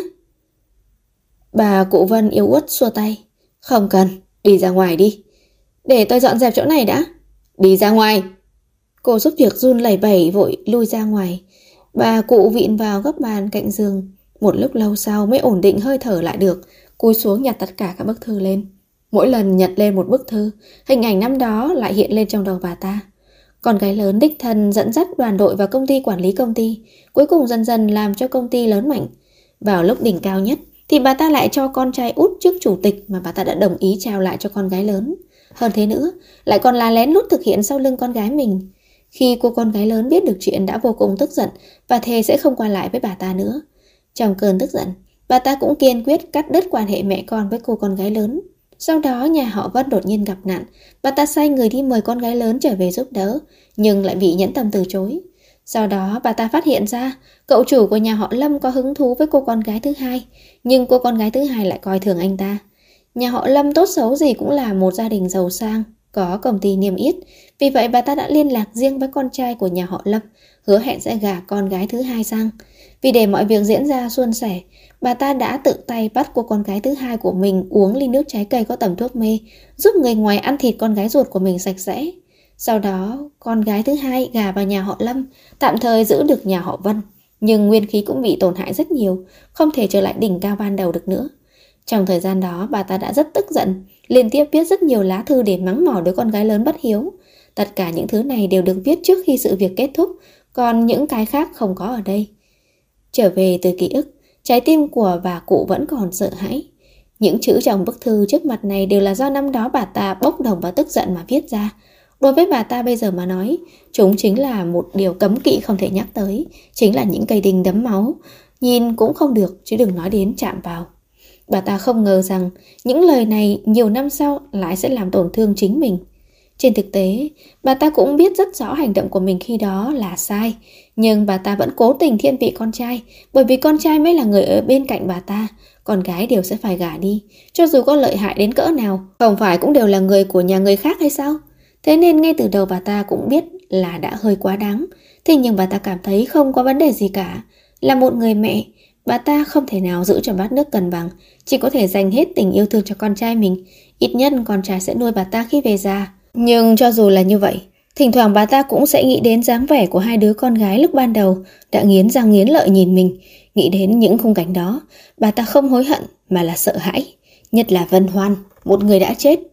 Bà cụ Vân yếu ớt xua tay. Không cần, đi ra ngoài đi. Để tôi dọn dẹp chỗ này đã. Đi ra ngoài. Cô giúp việc run lẩy bẩy vội lui ra ngoài. Bà cụ vịn vào góc bàn cạnh giường. Một lúc lâu sau mới ổn định hơi thở lại được, cúi xuống nhặt tất cả các bức thư lên. Mỗi lần nhặt lên một bức thư, hình ảnh năm đó lại hiện lên trong đầu bà ta. Con gái lớn đích thân dẫn dắt đoàn đội vào công ty quản lý công ty, cuối cùng dần dần làm cho công ty lớn mạnh. Vào lúc đỉnh cao nhất thì bà ta lại cho con trai út chức chủ tịch mà bà ta đã đồng ý trao lại cho con gái lớn. Hơn thế nữa, lại còn là lén lút thực hiện sau lưng con gái mình. Khi cô con gái lớn biết được chuyện đã vô cùng tức giận và thề sẽ không qua lại với bà ta nữa. Trong cơn tức giận, bà ta cũng kiên quyết cắt đứt quan hệ mẹ con với cô con gái lớn. Sau đó nhà họ Vân đột nhiên gặp nạn, bà ta sai người đi mời con gái lớn trở về giúp đỡ, nhưng lại bị nhẫn tâm từ chối. Sau đó bà ta phát hiện ra cậu chủ của nhà họ Lâm có hứng thú với cô con gái thứ hai, nhưng cô con gái thứ hai lại coi thường anh ta. Nhà họ Lâm tốt xấu gì cũng là một gia đình giàu sang, có công ty niêm yết. Vì vậy bà ta đã liên lạc riêng với con trai của nhà họ Lâm, hứa hẹn sẽ gả con gái thứ hai sang. Vì để mọi việc diễn ra suôn sẻ, bà ta đã tự tay bắt cô con gái thứ hai của mình uống ly nước trái cây có tẩm thuốc mê, giúp người ngoài ăn thịt con gái ruột của mình sạch sẽ. Sau đó, con gái thứ hai gả vào nhà họ Lâm, tạm thời giữ được nhà họ Vân. Nhưng nguyên khí cũng bị tổn hại rất nhiều, không thể trở lại đỉnh cao ban đầu được nữa. Trong thời gian đó, bà ta đã rất tức giận, liên tiếp viết rất nhiều lá thư để mắng mỏ đứa con gái lớn bất hiếu. Tất cả những thứ này đều được viết trước khi sự việc kết thúc, còn những cái khác không có ở đây. Trở về từ ký ức, trái tim của bà cụ vẫn còn sợ hãi. Những chữ trong bức thư trước mặt này đều là do năm đó bà ta bốc đồng và tức giận mà viết ra. Đối với bà ta bây giờ mà nói, chúng chính là một điều cấm kỵ không thể nhắc tới, chính là những cây đinh đấm máu, nhìn cũng không được chứ đừng nói đến chạm vào. Bà ta không ngờ rằng những lời này nhiều năm sau lại sẽ làm tổn thương chính mình. Trên thực tế, bà ta cũng biết rất rõ hành động của mình khi đó là sai, nhưng bà ta vẫn cố tình thiên vị con trai, bởi vì con trai mới là người ở bên cạnh bà ta, con gái đều sẽ phải gả đi, cho dù có lợi hại đến cỡ nào, không phải cũng đều là người của nhà người khác hay sao? Thế nên ngay từ đầu bà ta cũng biết là đã hơi quá đáng, thế nhưng bà ta cảm thấy không có vấn đề gì cả. Là một người mẹ, bà ta không thể nào giữ cho bát nước cân bằng, chỉ có thể dành hết tình yêu thương cho con trai mình, ít nhất con trai sẽ nuôi bà ta khi về già. Nhưng cho dù là như vậy, thỉnh thoảng bà ta cũng sẽ nghĩ đến dáng vẻ của hai đứa con gái lúc ban đầu đã nghiến răng nghiến lợi nhìn mình. Nghĩ đến những khung cảnh đó, bà ta không hối hận mà là sợ hãi, nhất là Vân Hoan, một người đã chết.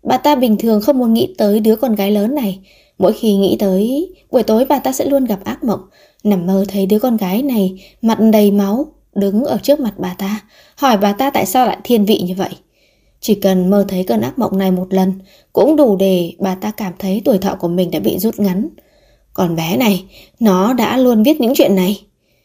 Bà ta bình thường không muốn nghĩ tới đứa con gái lớn này. Mỗi khi nghĩ tới, buổi tối bà ta sẽ luôn gặp ác mộng, nằm mơ thấy đứa con gái này mặt đầy máu đứng ở trước mặt bà ta, hỏi bà ta tại sao lại thiên vị như vậy. Chỉ cần mơ thấy cơn ác mộng này một lần cũng đủ để bà ta cảm thấy tuổi thọ của mình đã bị rút ngắn. Con bé này, nó đã luôn biết những chuyện này.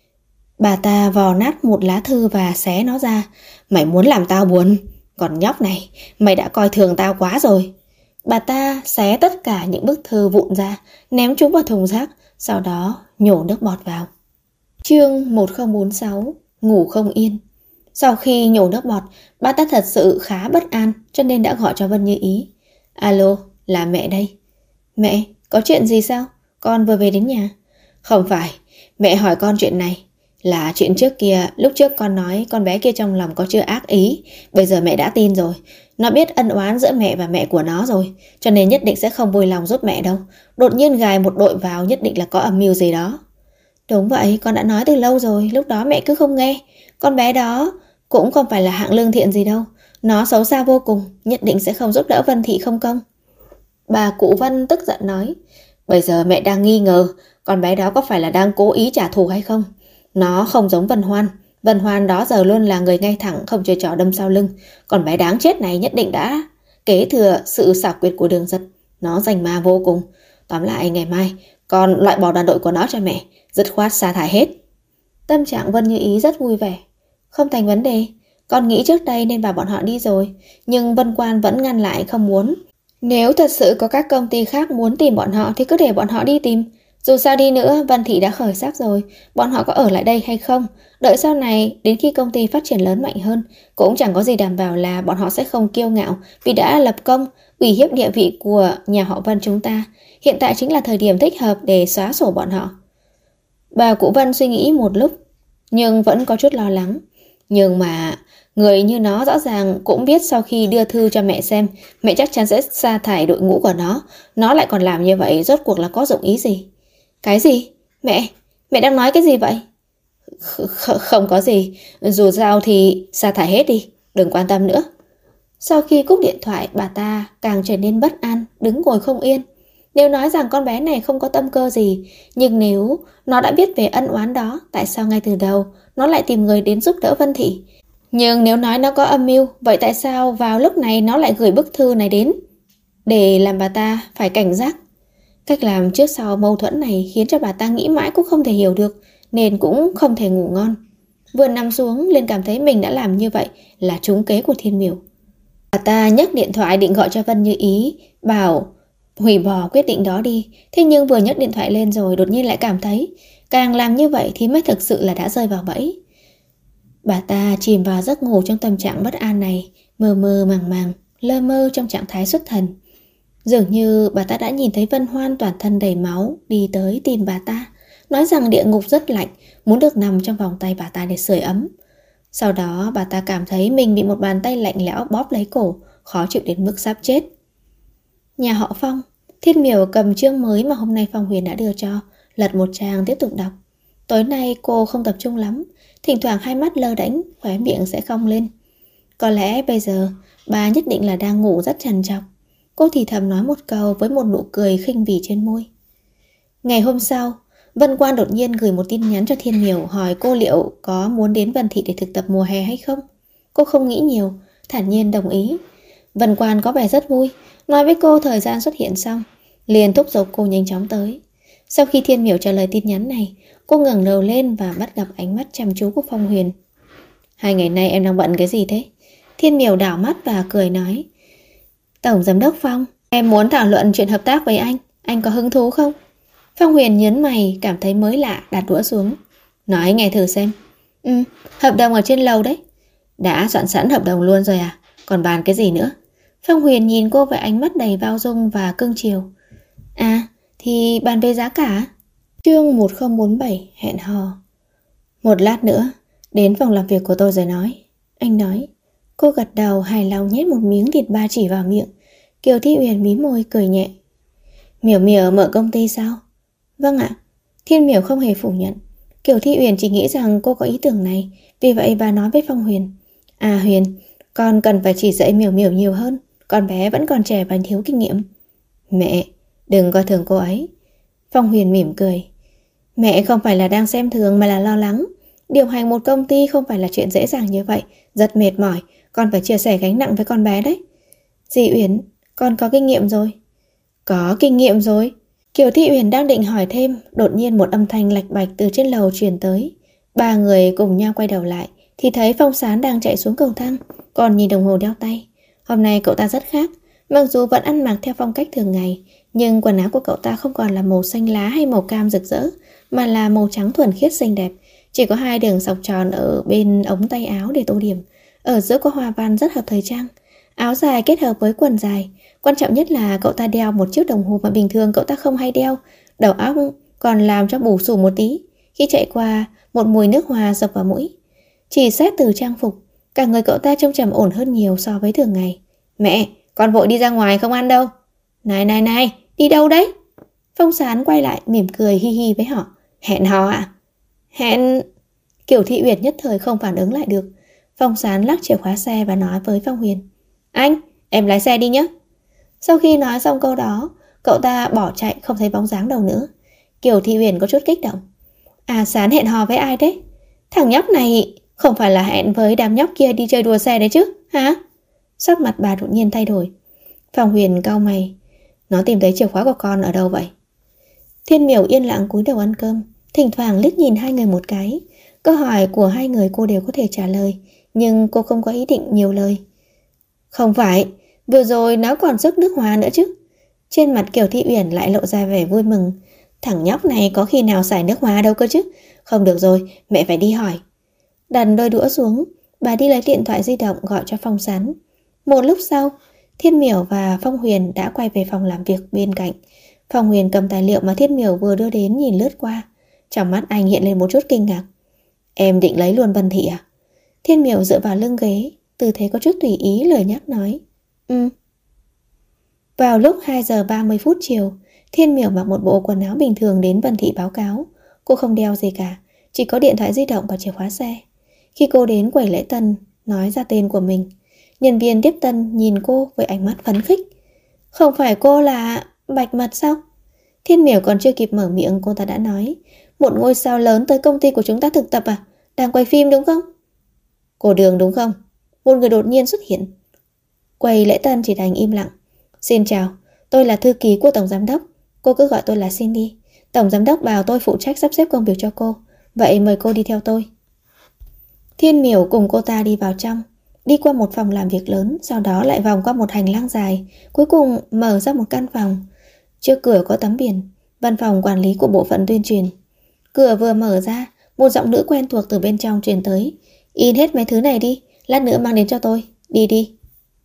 Bà ta vò nát một lá thư và xé nó ra. Mày muốn làm tao buồn? Còn nhóc này, mày đã coi thường tao quá rồi. Bà ta xé tất cả những bức thư vụn ra, ném chúng vào thùng rác, sau đó nhổ nước bọt vào. Chương 1046, ngủ không yên. Sau khi nhổ nước bọt, bà ta thật sự khá bất an, cho nên đã gọi cho Vân Như Ý. Alo, là mẹ đây. Mẹ, có chuyện gì sao? Con vừa về đến nhà. Không phải, mẹ hỏi con chuyện này. Là chuyện trước kia, lúc trước con nói con bé kia trong lòng có chưa ác ý. Bây giờ mẹ đã tin rồi. Nó biết ân oán giữa mẹ và mẹ của nó rồi, cho nên nhất định sẽ không vui lòng giúp mẹ đâu. Đột nhiên gài một đội vào nhất định là có âm mưu gì đó. Đúng vậy, con đã nói từ lâu rồi, lúc đó mẹ cứ không nghe. Con bé đó cũng không phải là hạng lương thiện gì đâu. Nó xấu xa vô cùng, nhất định sẽ không giúp đỡ Vân Thị không công. Bà cụ Vân tức giận nói. Bây giờ mẹ đang nghi ngờ con bé đó có phải là đang cố ý trả thù hay không. Nó không giống Vân Hoan. Vân Hoan đó giờ luôn là người ngay thẳng, không chơi trò đâm sau lưng. Còn bé đáng chết này nhất định đã kế thừa sự xảo quyệt của Đường Giật. Nó danh ma vô cùng. Tóm lại ngày mai con loại bỏ đoàn đội của nó cho mẹ, dứt khoát sa thải hết. Tâm trạng Vân Như Ý rất vui vẻ. Không thành vấn đề, con nghĩ trước đây nên bảo bọn họ đi rồi, nhưng Vân Quan vẫn ngăn lại không muốn. Nếu thật sự có các công ty khác muốn tìm bọn họ thì cứ để bọn họ đi tìm. Dù sao đi nữa, Vân Thị đã khởi sắc rồi, bọn họ có ở lại đây hay không, đợi sau này đến khi công ty phát triển lớn mạnh hơn, cũng chẳng có gì đảm bảo là bọn họ sẽ không kiêu ngạo vì đã lập công, uy hiếp địa vị của nhà họ Vân chúng ta. Hiện tại chính là thời điểm thích hợp để xóa sổ bọn họ. Bà cụ Vân suy nghĩ một lúc, nhưng vẫn có chút lo lắng. Nhưng mà người như nó rõ ràng cũng biết sau khi đưa thư cho mẹ xem, mẹ chắc chắn sẽ sa thải đội ngũ của nó. Nó lại còn làm như vậy, rốt cuộc là có dụng ý gì? Cái gì? Mẹ đang nói cái gì vậy? Không có gì, dù sao thì sa thải hết đi, đừng quan tâm nữa. Sau khi cúp điện thoại, bà ta càng trở nên bất an, đứng ngồi không yên. Nếu nói rằng con bé này không có tâm cơ gì, nhưng nếu nó đã biết về ân oán đó, tại sao ngay từ đầu nó lại tìm người đến giúp đỡ Vân Thị? Nhưng nếu nói nó có âm mưu, vậy tại sao vào lúc này nó lại gửi bức thư này đến? Để làm bà ta phải cảnh giác. Cách làm trước sau mâu thuẫn này khiến cho bà ta nghĩ mãi cũng không thể hiểu được, nên cũng không thể ngủ ngon. Vừa nằm xuống liền cảm thấy mình đã làm như vậy là trúng kế của Thiên Miểu. Bà ta nhấc điện thoại định gọi cho Vân Như Ý, bảo hủy bỏ quyết định đó đi. Thế nhưng vừa nhấc điện thoại lên rồi đột nhiên lại cảm thấy càng làm như vậy thì mới thực sự là đã rơi vào bẫy. Bà ta chìm vào giấc ngủ trong tâm trạng bất an này, mơ mơ màng màng, lơ mơ trong trạng thái xuất thần. Dường như bà ta đã nhìn thấy Vân Hoan toàn thân đầy máu đi tới tìm bà ta, nói rằng địa ngục rất lạnh, muốn được nằm trong vòng tay bà ta để sưởi ấm. Sau đó bà ta cảm thấy mình bị một bàn tay lạnh lẽo bóp lấy cổ, khó chịu đến mức sắp chết. Nhà họ Phong. Thiên Miểu cầm chương mới mà hôm nay Phong Huyền đã đưa cho, lật một trang tiếp tục đọc. Tối nay cô không tập trung lắm, thỉnh thoảng hai mắt lơ đễnh, khóe miệng sẽ cong lên. Có lẽ bây giờ bà nhất định là đang ngủ rất trằn trọc. Cô thì thầm nói một câu với một nụ cười khinh bỉ trên môi. Ngày hôm sau, Vân Quan đột nhiên gửi một tin nhắn cho Thiên Miểu hỏi cô liệu có muốn đến Vân Thị để thực tập mùa hè hay không. Cô không nghĩ nhiều, thản nhiên đồng ý. Vân Quan có vẻ rất vui, nói với cô thời gian xuất hiện xong, liền thúc giục cô nhanh chóng tới. Sau khi Thiên Miểu trả lời tin nhắn này, cô ngẩng đầu lên và bắt gặp ánh mắt chăm chú của Phong Huyền. 2 ngày nay em đang bận cái gì thế? Thiên Miểu đảo mắt và cười nói. Tổng giám đốc Phong, em muốn thảo luận chuyện hợp tác với anh có hứng thú không? Phong Huyền nhớn mày, cảm thấy mới lạ, đặt đũa xuống. Nói nghe thử xem. Hợp đồng ở trên lầu đấy. Đã soạn sẵn hợp đồng luôn rồi à? Còn bàn cái gì nữa? Phong Huyền nhìn cô với ánh mắt đầy bao dung và cưng chiều. À, thì bàn về giá cả. Chương 1047, hẹn hò. Một lát nữa, đến phòng làm việc của tôi rồi nói. Anh nói. Cô gật đầu hài lòng nhét một miếng thịt ba chỉ vào miệng. Kiều Thị Uyển mím môi cười nhẹ. Miểu Miểu mở công ty sao? Vâng ạ. Thiên Miểu không hề phủ nhận. Kiều Thị Uyển chỉ nghĩ rằng cô có ý tưởng này, vì vậy bà nói với Phong Huyền. À Huyền, con cần phải chỉ dạy Miểu Miểu nhiều hơn, con bé vẫn còn trẻ và thiếu kinh nghiệm. Mẹ, đừng coi thường cô ấy. Phong Huyền mỉm cười. Mẹ không phải là đang xem thường mà là lo lắng. Điều hành một công ty không phải là chuyện dễ dàng như vậy, rất mệt mỏi, con phải chia sẻ gánh nặng với con bé đấy. Dì Uyển, con có kinh nghiệm rồi. Có kinh nghiệm rồi. Kiều Thị Uyển đang định hỏi thêm, đột nhiên một âm thanh lạch bạch từ trên lầu truyền tới. Ba người cùng nhau quay đầu lại thì thấy Phong Sán đang chạy xuống cầu thang, còn nhìn đồng hồ đeo tay. Hôm nay cậu ta rất khác, mặc dù vẫn ăn mặc theo phong cách thường ngày, nhưng quần áo của cậu ta không còn là màu xanh lá hay màu cam rực rỡ, mà là màu trắng thuần khiết xinh đẹp. Chỉ có 2 đường sọc tròn ở bên ống tay áo để tô điểm. Ở giữa có hoa văn rất hợp thời trang. Áo dài kết hợp với quần dài. Quan trọng nhất là cậu ta đeo một chiếc đồng hồ mà bình thường cậu ta không hay đeo. Đầu óc còn làm cho bù xù một tí. Khi chạy qua, một mùi nước hoa dọc vào mũi. Chỉ xét từ trang phục, cả người cậu ta trông trầm ổn hơn nhiều so với thường ngày. Mẹ, con vội đi ra ngoài không ăn đâu. Này, đi đâu đấy? Phong Sán quay lại mỉm cười hi hi với họ. Hẹn hò ạ? Hẹn... Kiều Thị Uyển nhất thời không phản ứng lại được. Phong Sán lắc chìa khóa xe và nói với Phong Huyền. Anh, em lái xe đi nhé. Sau khi nói xong câu đó, cậu ta bỏ chạy không thấy bóng dáng đâu nữa. Kiều Thị Uyển có chút kích động. À, Sán hẹn hò với ai đấy? Thằng nhóc này không phải là hẹn với đám nhóc kia đi chơi đùa xe đấy chứ, hả? Sắc mặt bà đột nhiên thay đổi. Phong Huyền cau mày. Nó tìm thấy chìa khóa của con ở đâu vậy? Thiên Miểu yên lặng cúi đầu ăn cơm, thỉnh thoảng liếc nhìn hai người một cái. Câu hỏi của hai người cô đều có thể trả lời, nhưng cô không có ý định nhiều lời. Không phải, vừa rồi nó còn rớt nước hoa nữa chứ. Trên mặt Kiều Thị Uyển lại lộ ra vẻ vui mừng. Thằng nhóc này có khi nào xài nước hoa đâu cơ chứ. Không được rồi, mẹ phải đi hỏi. Đặt đôi đũa xuống, bà đi lấy điện thoại di động gọi cho Phong Sán. Một lúc sau, Thiên Miểu và Phong Huyền đã quay về phòng làm việc bên cạnh. Phong Huyền cầm tài liệu mà Thiên Miểu vừa đưa đến nhìn lướt qua. Trong mắt anh hiện lên một chút kinh ngạc. Em định lấy luôn Vân Thị à? Thiên Miểu dựa vào lưng ghế, tư thế có chút tùy ý lời nhắc nói. Vào lúc 2 giờ 30 phút chiều, Thiên Miểu mặc một bộ quần áo bình thường đến Vân Thị báo cáo. Cô không đeo gì cả, chỉ có điện thoại di động và chìa khóa xe. Khi cô đến quầy lễ tân, nói ra tên của mình, nhân viên tiếp tân nhìn cô với ánh mắt phấn khích. Không phải cô là Bạch Mật sao? Thiên Miểu còn chưa kịp mở miệng, cô ta đã nói. Một ngôi sao lớn tới công ty của chúng ta thực tập à? Đang quay phim đúng không? Cô Đường đúng không? Một người đột nhiên xuất hiện. Quầy lễ tân chỉ đành im lặng. Xin chào, tôi là thư ký của Tổng Giám đốc. Cô cứ gọi tôi là Cindy. Tổng Giám đốc bảo tôi phụ trách sắp xếp công việc cho cô. Vậy mời cô đi theo tôi. Thiên Miểu cùng cô ta đi vào trong, đi qua một phòng làm việc lớn, sau đó lại vòng qua một hành lang dài, cuối cùng mở ra một căn phòng. Trước cửa có tấm biển, văn phòng quản lý của bộ phận tuyên truyền. Cửa vừa mở ra, một giọng nữ quen thuộc từ bên trong truyền tới. In hết mấy thứ này đi, lát nữa mang đến cho tôi. Đi đi.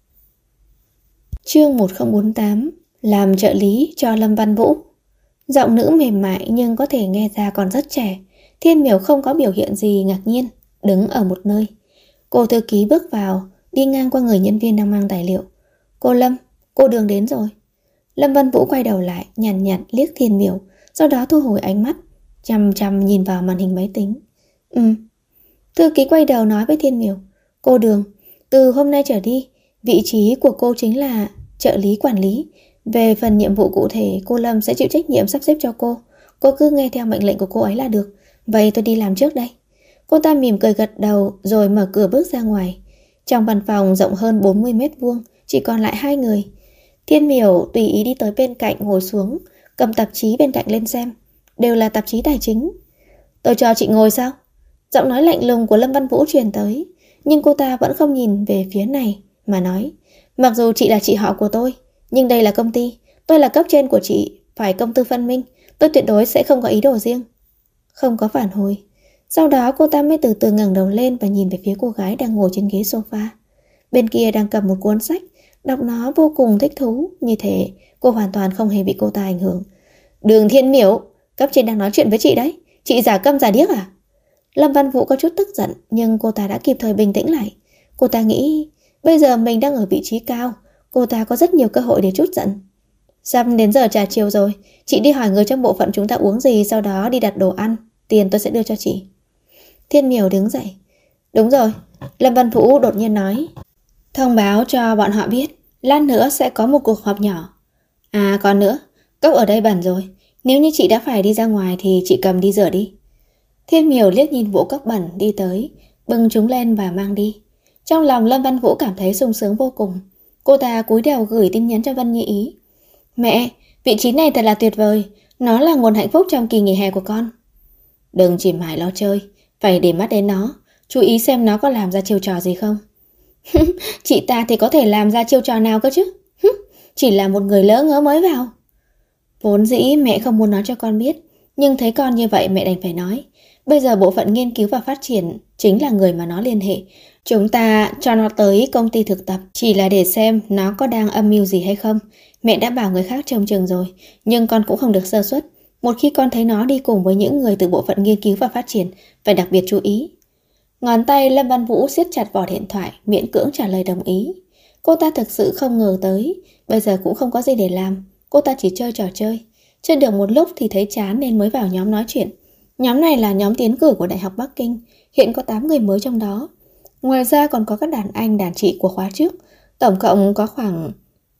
Chương 1048. Làm trợ lý cho Lâm Văn Vũ. Giọng nữ mềm mại nhưng có thể nghe ra còn rất trẻ. Thiên Miểu không có biểu hiện gì ngạc nhiên, đứng ở một nơi. Cô thư ký bước vào, đi ngang qua người nhân viên đang mang tài liệu. Cô Lâm, cô Đường đến rồi. Lâm Văn Vũ quay đầu lại, nhàn nhạt liếc Thiên Miểu, sau đó thu hồi ánh mắt, chằm chằm nhìn vào màn hình máy tính. Thư ký quay đầu nói với Thiên Miểu. Cô Đường, từ hôm nay trở đi, vị trí của cô chính là trợ lý quản lý. Về phần nhiệm vụ cụ thể, cô Lâm sẽ chịu trách nhiệm sắp xếp cho cô. Cô cứ nghe theo mệnh lệnh của cô ấy là được. Vậy tôi đi làm trước đây. Cô ta mỉm cười gật đầu rồi mở cửa bước ra ngoài. Trong văn phòng rộng hơn 40 mét vuông, chỉ còn lại 2 người. Thiên Miểu tùy ý đi tới bên cạnh ngồi xuống, cầm tạp chí bên cạnh lên xem. Đều là tạp chí tài chính. Tôi cho chị ngồi sao? Giọng nói lạnh lùng của Lâm Văn Vũ truyền tới. Nhưng cô ta vẫn không nhìn về phía này mà nói. Mặc dù chị là chị họ của tôi, nhưng đây là công ty. Tôi là cấp trên của chị, phải công tư phân minh. Tôi tuyệt đối sẽ không có ý đồ riêng. Không có phản hồi. Sau đó cô ta mới từ từ ngẩng đầu lên và nhìn về phía cô gái đang ngồi trên ghế sofa. Bên kia đang cầm một cuốn sách, đọc nó vô cùng thích thú. Như thế cô hoàn toàn không hề bị cô ta ảnh hưởng. Đường Thiên Miểu, cấp trên đang nói chuyện với chị đấy. Chị giả câm giả điếc à? Lâm Văn Vũ có chút tức giận, nhưng cô ta đã kịp thời bình tĩnh lại. Cô ta nghĩ bây giờ mình đang ở vị trí cao, cô ta có rất nhiều cơ hội để trút giận. Sắp đến giờ trà chiều rồi, chị đi hỏi người trong bộ phận chúng ta uống gì, sau đó đi đặt đồ ăn, tiền tôi sẽ đưa cho chị. Thiên Miểu đứng dậy. Đúng rồi, Lâm Văn Vũ đột nhiên nói. Thông báo cho bọn họ biết, Lát nữa sẽ có một cuộc họp nhỏ. À còn nữa, cốc ở đây bẩn rồi. Nếu như chị đã phải đi ra ngoài thì chị cầm đi rửa đi. Thiên Miểu liếc nhìn bộ cốc bẩn đi tới, bưng chúng lên và mang đi. Trong lòng Lâm Văn Vũ cảm thấy sung sướng vô cùng. Cô ta cúi đầu gửi tin nhắn cho Vân Như Ý. Mẹ, vị trí này thật là tuyệt vời. Nó là nguồn hạnh phúc trong kỳ nghỉ hè của con. Đừng chỉ mải lo chơi, phải để mắt đến nó. Chú ý xem nó có làm ra chiêu trò gì không. Chị ta thì có thể làm ra chiêu trò nào cơ chứ. Chỉ là một người lỡ ngỡ mới vào. Vốn dĩ mẹ không muốn nói cho con biết, nhưng thấy con như vậy mẹ đành phải nói. Bây giờ bộ phận nghiên cứu và phát triển chính là người mà nó liên hệ. Chúng ta cho nó tới công ty thực tập chỉ là để xem nó có đang âm mưu gì hay không. Mẹ đã bảo người khác trông chừng rồi, nhưng con cũng không được sơ suất. Một khi con thấy nó đi cùng với những người từ bộ phận nghiên cứu và phát triển, phải đặc biệt chú ý. Ngón tay Lâm Văn Vũ siết chặt vỏ điện thoại, miễn cưỡng trả lời đồng ý. Cô ta thực sự không ngờ tới, bây giờ cũng không có gì để làm. Cô ta chỉ chơi trò chơi. Chơi được một lúc thì thấy chán nên mới vào nhóm nói chuyện. Nhóm này là nhóm tiến cử của Đại học Bắc Kinh, hiện có 8 người mới trong đó. Ngoài ra còn có các đàn anh, đàn chị của khóa trước. Tổng cộng có khoảng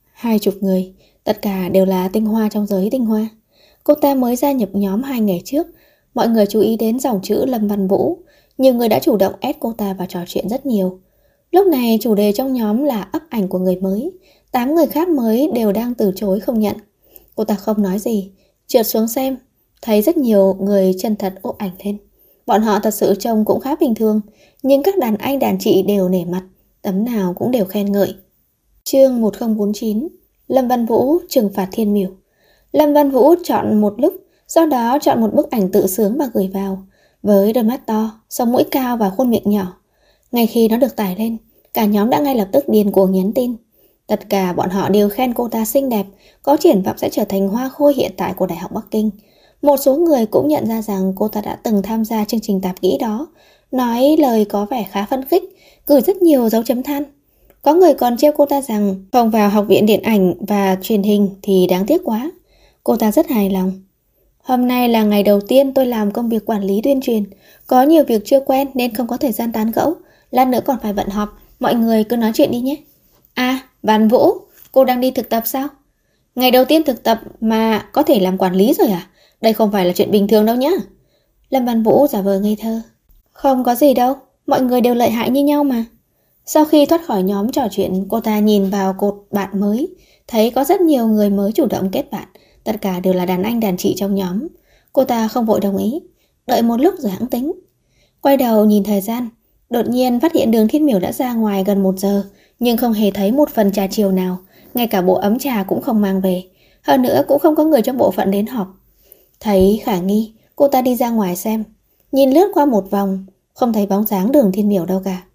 20 người, tất cả đều là tinh hoa trong giới tinh hoa. Cô ta mới gia nhập nhóm 2 ngày trước, mọi người chú ý đến dòng chữ Lâm Văn Vũ. Nhiều người đã chủ động add cô ta và trò chuyện rất nhiều. Lúc này chủ đề trong nhóm là up ảnh của người mới. 8 người khác mới đều đang từ chối không nhận. Cô ta không nói gì, trượt xuống xem, thấy rất nhiều người chân thật úp ảnh lên. Bọn họ thật sự trông cũng khá bình thường, nhưng các đàn anh đàn chị đều nể mặt, tấm nào cũng đều khen ngợi. Chương 1049. Lâm Văn Vũ trừng phạt Thiên Miểu. Lâm Văn Vũ chọn một lúc, sau đó chọn một bức ảnh tự sướng và gửi vào, với đôi mắt to, sống mũi cao và khuôn miệng nhỏ. Ngay khi nó được tải lên, cả nhóm đã ngay lập tức điên cuồng nhắn tin. Tất cả bọn họ đều khen cô ta xinh đẹp, có triển vọng sẽ trở thành hoa khôi hiện tại của Đại học Bắc Kinh. Một số người cũng nhận ra rằng cô ta đã từng tham gia chương trình tạp kỹ đó, nói lời có vẻ khá phấn khích, gửi rất nhiều dấu chấm than. Có người còn trêu cô ta rằng không vào học viện điện ảnh và truyền hình thì đáng tiếc quá. Cô ta rất hài lòng. Hôm nay là ngày đầu tiên tôi làm công việc quản lý tuyên truyền, có nhiều việc chưa quen nên không có thời gian tán gẫu, lát nữa còn phải bận họp, mọi người cứ nói chuyện đi nhé. À, Văn Vũ, cô đang đi thực tập sao? Ngày đầu tiên thực tập mà có thể làm quản lý rồi à? Đây không phải là chuyện bình thường đâu nhá. Lâm Văn Vũ giả vờ ngây thơ. Không có gì đâu, mọi người đều lợi hại như nhau mà. Sau khi thoát khỏi nhóm trò chuyện, cô ta nhìn vào cột bạn mới, thấy có rất nhiều người mới chủ động kết bạn, tất cả đều là đàn anh đàn chị trong nhóm. Cô ta không vội đồng ý, đợi một lúc rồi hẵng tính. Quay đầu nhìn thời gian, đột nhiên phát hiện Đường Thiên Miểu đã ra ngoài gần 1 giờ, nhưng không hề thấy một phần trà chiều nào, ngay cả bộ ấm trà cũng không mang về. Hơn nữa cũng không có người trong bộ phận đến họp. Thấy khả nghi, cô ta đi ra ngoài xem, nhìn lướt qua một vòng, không thấy bóng dáng Đường Thiên Miểu đâu cả.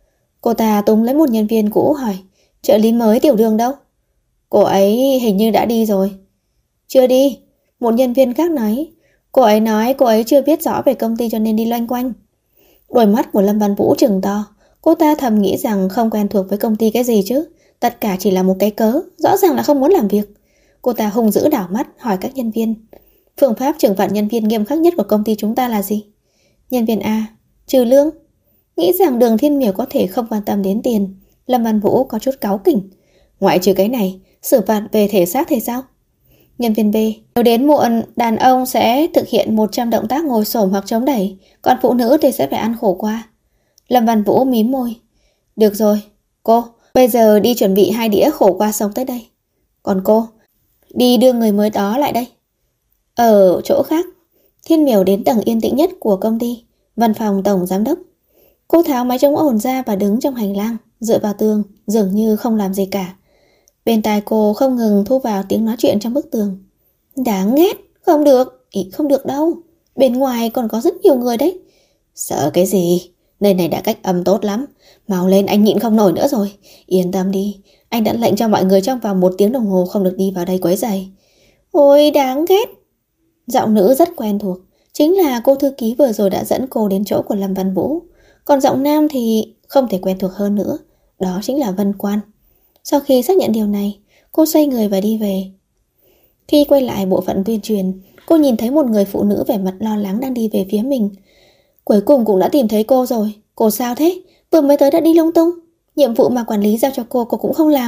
Cô ta túm lấy một nhân viên cũ hỏi, trợ lý mới Tiểu Đường đâu? Cô ấy hình như đã đi rồi. Chưa đi, một nhân viên khác nói. Cô ấy nói cô ấy chưa biết rõ về công ty cho nên đi loanh quanh. Đôi mắt của Lâm Văn Vũ trừng to. Cô ta thầm nghĩ rằng không quen thuộc với công ty cái gì chứ. Tất cả chỉ là một cái cớ, rõ ràng là không muốn làm việc. Cô ta hung dữ đảo mắt hỏi các nhân viên. Phương pháp trừng phạt nhân viên nghiêm khắc nhất của công ty chúng ta là gì? Nhân viên A, trừ lương. Nghĩ rằng Đường Thiên Miểu có thể không quan tâm đến tiền, Lâm Văn Vũ có chút cáu kỉnh. Ngoại trừ cái này, xử phạt về thể xác thì sao? Nhân viên B, nếu đến muộn, đàn ông sẽ thực hiện 100 động tác ngồi xổm hoặc chống đẩy, còn phụ nữ thì sẽ phải ăn khổ qua. Lâm Văn Vũ mím môi. Được rồi, cô, bây giờ đi chuẩn bị 2 đĩa khổ qua sống tới đây. Còn cô, đi đưa người mới đó lại đây. Ở chỗ khác, Thiên Miểu đến tầng yên tĩnh nhất của công ty, văn phòng tổng giám đốc. Cô tháo máy chống ồn ra và đứng trong hành lang, dựa vào tường, dường như không làm gì cả. Bên tai cô không ngừng thu vào tiếng nói chuyện trong bức tường. Đáng ghét, không được, không được đâu. Bên ngoài còn có rất nhiều người đấy. Sợ cái gì? Nơi này đã cách âm tốt lắm. Mau lên, anh nhịn không nổi nữa rồi. Yên tâm đi, anh đã lệnh cho mọi người trong vòng 1 tiếng đồng hồ không được đi vào đây quấy rầy. Ôi đáng ghét. Giọng nữ rất quen thuộc, chính là cô thư ký vừa rồi đã dẫn cô đến chỗ của Lâm Văn Vũ. Còn giọng nam thì không thể quen thuộc hơn nữa, đó chính là Vân Quan. Sau khi xác nhận điều này, cô xoay người và đi về. Khi quay lại bộ phận tuyên truyền, cô nhìn thấy một người phụ nữ vẻ mặt lo lắng đang đi về phía mình. Cuối cùng cũng đã tìm thấy cô rồi. Cô sao thế? Vừa mới tới đã đi lung tung. Nhiệm vụ mà quản lý giao cho cô cũng không làm.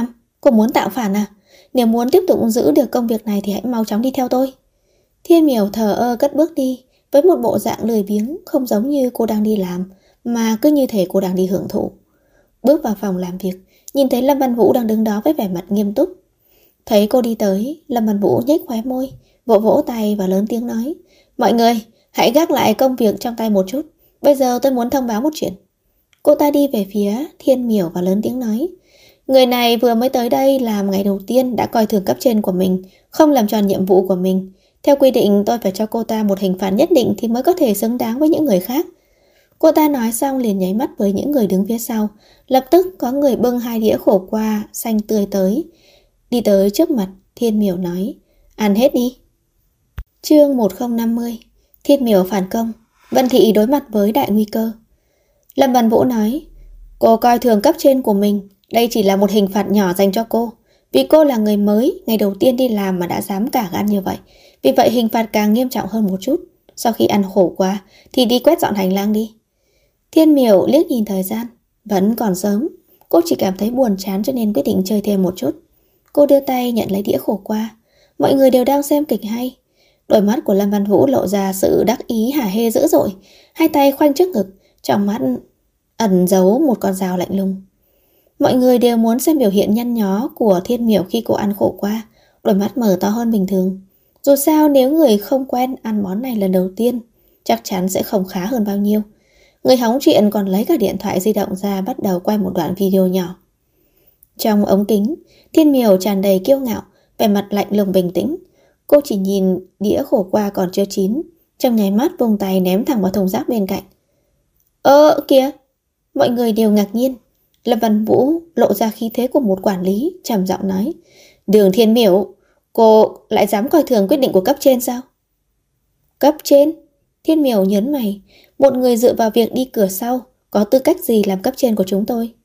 Cô muốn tạo phản à? Nếu muốn tiếp tục giữ được công việc này thì hãy mau chóng đi theo tôi. Thiên Miểu thờ ơ cất bước đi, với một bộ dạng lười biếng, không giống như cô đang đi làm, mà cứ như thể cô đang đi hưởng thụ. Bước vào phòng làm việc, nhìn thấy Lâm Văn Vũ đang đứng đó với vẻ mặt nghiêm túc. Thấy cô đi tới, Lâm Văn Vũ nhếch khóe môi, vỗ vỗ tay và lớn tiếng nói: Mọi người, hãy gác lại công việc trong tay một chút. Bây giờ tôi muốn thông báo một chuyện. Cô ta đi về phía Thiên Miểu và lớn tiếng nói: Người này vừa mới tới đây làm ngày đầu tiên đã coi thường cấp trên của mình, không làm tròn nhiệm vụ của mình. Theo quy định tôi phải cho cô ta một hình phạt nhất định thì mới có thể xứng đáng với những người khác. Cô ta nói xong liền nháy mắt với những người đứng phía sau. Lập tức có người bưng 2 đĩa khổ qua xanh tươi tới. Đi tới trước mặt, Thiên Miểu nói: Ăn hết đi. Chương 1050. Thiên Miểu phản công. Vân Thị đối mặt với đại nguy cơ. Lâm Văn Vũ nói: Cô coi thường cấp trên của mình, đây chỉ là một hình phạt nhỏ dành cho cô. Vì cô là người mới, ngày đầu tiên đi làm mà đã dám cả gan như vậy. Vì vậy hình phạt càng nghiêm trọng hơn một chút. Sau khi ăn khổ quá thì đi quét dọn hành lang đi. Thiên Miểu liếc nhìn thời gian, vẫn còn sớm. Cô chỉ cảm thấy buồn chán cho nên quyết định chơi thêm một chút. Cô đưa tay nhận lấy đĩa khổ qua. Mọi người đều đang xem kịch hay. Đôi mắt của Lâm Văn Vũ lộ ra sự đắc ý hả hê dữ dội. 2 tay khoanh trước ngực, trong mắt ẩn giấu một con dao lạnh lùng. Mọi người đều muốn xem biểu hiện nhăn nhó của Thiên Miểu khi cô ăn khổ qua. Đôi mắt mở to hơn bình thường. Dù sao nếu người không quen ăn món này lần đầu tiên, chắc chắn sẽ không khá hơn bao nhiêu. Người hóng chuyện còn lấy cả điện thoại di động ra bắt đầu quay một đoạn video nhỏ. Trong ống kính, Thiên Miểu tràn đầy kiêu ngạo, vẻ mặt lạnh lùng bình tĩnh. Cô chỉ nhìn đĩa khổ qua còn chưa chín, trong nháy mắt vung tay ném thẳng vào thùng rác bên cạnh. Kìa! Mọi người đều ngạc nhiên. Lâm Văn Vũ lộ ra khí thế của một quản lý, trầm giọng nói: Đường Thiên Miểu, cô lại dám coi thường quyết định của cấp trên sao? Cấp trên? Thiên Miểu nhớn mày. Một người dựa vào việc đi cửa sau, có tư cách gì làm cấp trên của chúng tôi?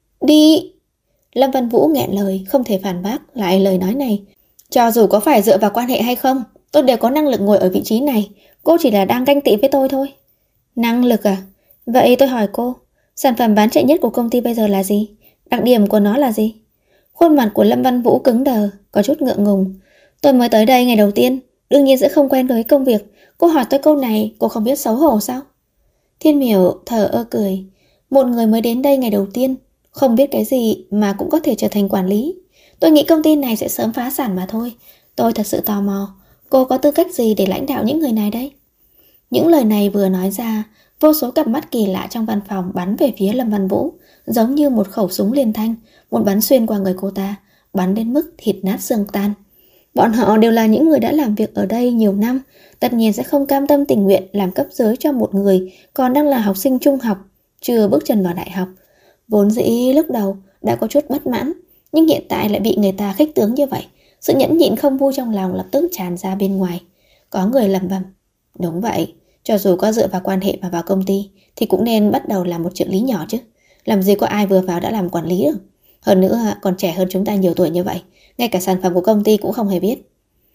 Đi! Lâm Văn Vũ nghẹn lời, không thể phản bác lại lời nói này. Cho dù có phải dựa vào quan hệ hay không, tôi đều có năng lực ngồi ở vị trí này. Cô chỉ là đang ganh tị với tôi thôi. Năng lực à? Vậy tôi hỏi cô, sản phẩm bán chạy nhất của công ty bây giờ là gì? Đặc điểm của nó là gì? Khuôn mặt của Lâm Văn Vũ cứng đờ, có chút ngượng ngùng. Tôi mới tới đây ngày đầu tiên, đương nhiên sẽ không quen với công việc. Cô hỏi tôi câu này, cô không biết xấu hổ sao? Thiên Miểu thở ơ cười. Một người mới đến đây ngày đầu tiên, không biết cái gì mà cũng có thể trở thành quản lý. Tôi nghĩ công ty này sẽ sớm phá sản mà thôi. Tôi thật sự tò mò, cô có tư cách gì để lãnh đạo những người này đây? Những lời này vừa nói ra, vô số cặp mắt kỳ lạ trong văn phòng bắn về phía Lâm Văn Vũ, giống như một khẩu súng liên thanh, muốn bắn xuyên qua người cô ta, bắn đến mức thịt nát xương tan. Bọn họ đều là những người đã làm việc ở đây nhiều năm, tất nhiên sẽ không cam tâm tình nguyện làm cấp dưới cho một người còn đang là học sinh trung học, chưa bước chân vào đại học. Vốn dĩ lúc đầu đã có chút bất mãn, nhưng hiện tại lại bị người ta khích tướng như vậy. Sự nhẫn nhịn không vui trong lòng lập tức tràn ra bên ngoài. Có người lẩm bẩm: Đúng vậy, cho dù có dựa vào quan hệ mà vào công ty thì cũng nên bắt đầu làm một trợ lý nhỏ chứ. Làm gì có ai vừa vào đã làm quản lý được. Hơn nữa còn trẻ hơn chúng ta nhiều tuổi như vậy, ngay cả sản phẩm của công ty cũng không hề biết.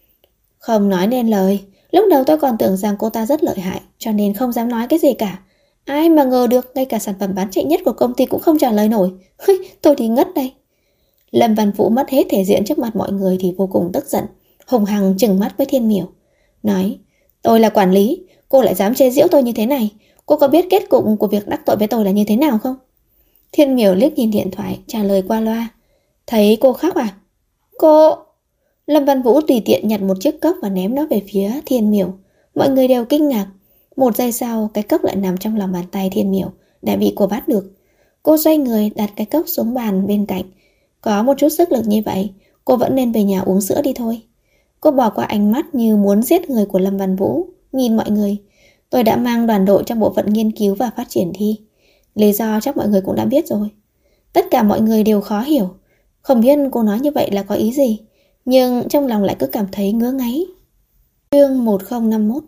Không nói nên lời. Lúc đầu tôi còn tưởng rằng cô ta rất lợi hại, cho nên không dám nói cái gì cả. Ai mà ngờ được ngay cả sản phẩm bán chạy nhất của công ty cũng không trả lời nổi. Tôi thì ngất đây. Lâm Văn Vũ mất hết thể diện trước mặt mọi người thì vô cùng tức giận, hùng hăng trừng mắt với Thiên Miểu, nói: Tôi là quản lý, cô lại dám chế giễu tôi như thế này. Cô có biết kết cục của việc đắc tội với tôi là như thế nào không? Thiên Miểu liếc nhìn điện thoại, trả lời qua loa: Thấy cô khóc à? Cô... Lâm Văn Vũ tùy tiện nhặt một chiếc cốc và ném nó về phía Thiên Miểu. Mọi người đều kinh ngạc. Một giây sau, cái cốc lại nằm trong lòng bàn tay Thiên Miểu, đã bị cô bắt được. Cô xoay người đặt cái cốc xuống bàn bên cạnh. Có một chút sức lực như vậy, cô vẫn nên về nhà uống sữa đi thôi. Cô bỏ qua ánh mắt như muốn giết người của Lâm Văn Vũ, nhìn mọi người. Tôi đã mang đoàn đội trong bộ phận nghiên cứu và phát triển thi. Lý do chắc mọi người cũng đã biết rồi. Tất cả mọi người đều khó hiểu, không biết cô nói như vậy là có ý gì, nhưng trong lòng lại cứ cảm thấy ngứa ngáy. Chương 1051.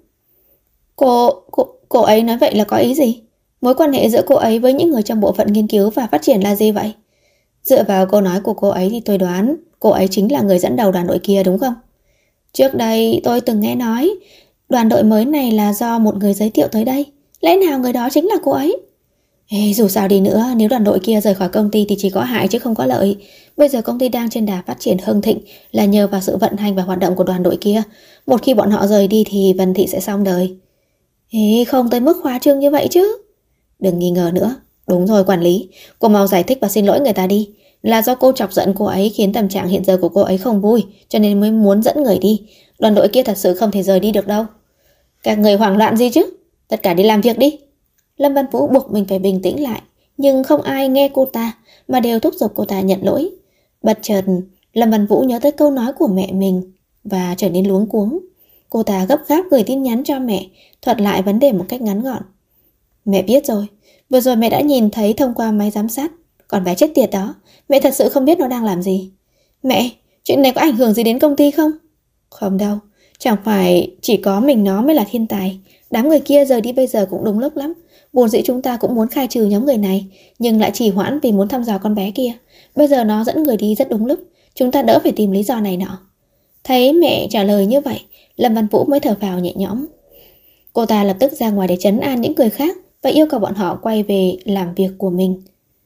Cô ấy nói vậy là có ý gì? Mối quan hệ giữa cô ấy với những người trong bộ phận nghiên cứu và phát triển là gì vậy? Dựa vào câu nói của cô ấy thì tôi đoán cô ấy chính là người dẫn đầu đoàn đội kia đúng không? Trước đây tôi từng nghe nói đoàn đội mới này là do một người giới thiệu tới đây. Lẽ nào người đó chính là cô ấy? Ê, dù sao đi nữa, nếu đoàn đội kia rời khỏi công ty thì chỉ có hại chứ không có lợi. Bây giờ công ty đang trên đà phát triển hưng thịnh là nhờ vào sự vận hành và hoạt động của đoàn đội kia. Một khi bọn họ rời đi thì Vân Thị sẽ xong đời. Ê, không tới mức khoa trương như vậy chứ. Đừng nghi ngờ nữa. Đúng rồi quản lý, cô mau giải thích và xin lỗi người ta đi. Là do cô chọc giận cô ấy khiến tâm trạng hiện giờ của cô ấy không vui, cho nên mới muốn dẫn người đi. Đoàn đội kia thật sự không thể rời đi được đâu. Các người hoảng loạn gì chứ? Tất cả đi làm việc đi. Lâm Văn Vũ buộc mình phải bình tĩnh lại, nhưng không ai nghe cô ta mà đều thúc giục cô ta nhận lỗi. Bất chợt, Lâm Văn Vũ nhớ tới câu nói của mẹ mình và trở nên luống cuống. Cô ta gấp gáp gửi tin nhắn cho mẹ, thuật lại vấn đề một cách ngắn gọn. Mẹ biết rồi, vừa rồi mẹ đã nhìn thấy thông qua máy giám sát. Còn bé chết tiệt đó, mẹ thật sự không biết nó đang làm gì. Mẹ, chuyện này có ảnh hưởng gì đến công ty không? Không đâu, chẳng phải chỉ có mình nó mới là thiên tài. Đám người kia rời đi bây giờ cũng đúng lúc lắm. Vốn dĩ chúng ta cũng muốn khai trừ nhóm người này, nhưng lại trì hoãn vì muốn thăm dò con bé kia. Bây giờ nó dẫn người đi rất đúng lúc, chúng ta đỡ phải tìm lý do này nọ. Thấy mẹ trả lời như vậy, Lâm Văn Vũ mới thở phào nhẹ nhõm. Cô ta lập tức ra ngoài để trấn an những người khác và yêu cầu bọn họ quay về làm việc của mình.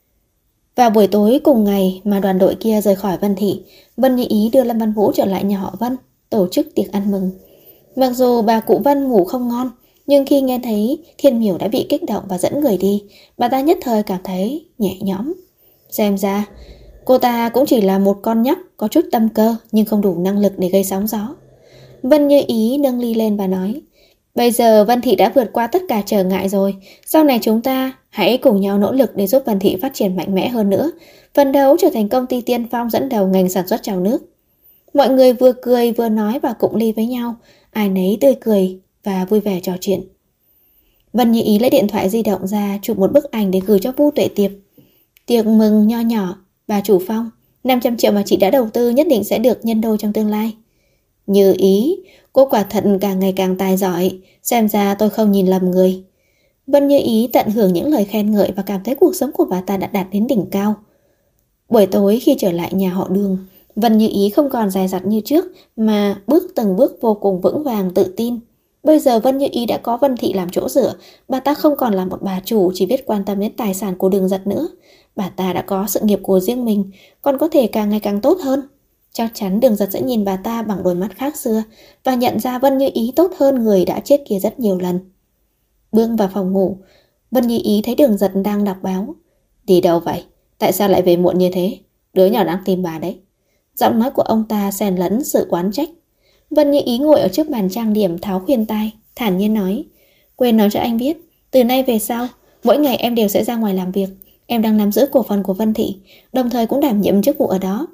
Vào buổi tối cùng ngày mà đoàn đội kia rời khỏi Vân Thị, Vân Như Ý đưa Lâm Văn Vũ trở lại nhà họ Vân, tổ chức tiệc ăn mừng. Mặc dù bà cụ Vân ngủ không ngon, nhưng khi nghe thấy Thiên Miểu đã bị kích động và dẫn người đi, bà ta nhất thời cảm thấy nhẹ nhõm. Xem ra, cô ta cũng chỉ là một con nhóc có chút tâm cơ nhưng không đủ năng lực để gây sóng gió. Vân Như Ý nâng ly lên và nói, bây giờ Vân Thị đã vượt qua tất cả trở ngại rồi, sau này chúng ta hãy cùng nhau nỗ lực để giúp Vân Thị phát triển mạnh mẽ hơn nữa, phấn đấu trở thành công ty tiên phong dẫn đầu ngành sản xuất trào nước. Mọi người vừa cười vừa nói và cụng ly với nhau, ai nấy tươi cười và vui vẻ trò chuyện. Vân Như Ý lấy điện thoại di động ra chụp một bức ảnh để gửi cho Vu Tuệ Tiệp. Tiệc mừng nho nhỏ, bà chủ Phong, 500 triệu mà chị đã đầu tư nhất định sẽ được nhân đôi trong tương lai. Như Ý, cô quả thật càng ngày càng tài giỏi, xem ra tôi không nhìn lầm người. Vân Như Ý tận hưởng những lời khen ngợi và cảm thấy cuộc sống của bà ta đã đạt đến đỉnh cao. Buổi tối khi trở lại nhà họ Đường, Vân Như Ý không còn dè dặt như trước mà bước từng bước vô cùng vững vàng tự tin. Bây giờ Vân Như Ý đã có Vân Thị làm chỗ dựa, bà ta không còn là một bà chủ chỉ biết quan tâm đến tài sản của Đường Giật nữa. Bà ta đã có sự nghiệp của riêng mình, còn có thể càng ngày càng tốt hơn. Chắc chắn Đường Giật sẽ nhìn bà ta bằng đôi mắt khác xưa và nhận ra Vân Như Ý tốt hơn người đã chết kia rất nhiều lần. Bước vào phòng ngủ, Vân Như Ý thấy Đường Giật đang đọc báo. Đi đâu vậy? Tại sao lại về muộn như thế? Đứa nhỏ đang tìm bà đấy. Giọng nói của ông ta xen lẫn sự oán trách. Vân Như Ý ngồi ở trước bàn trang điểm tháo khuyên tai, thản nhiên nói, quên nói cho anh biết, từ nay về sau, mỗi ngày em đều sẽ ra ngoài làm việc. Em đang nắm giữ cổ phần của Vân Thị, đồng thời cũng đảm nhiệm chức vụ ở đó.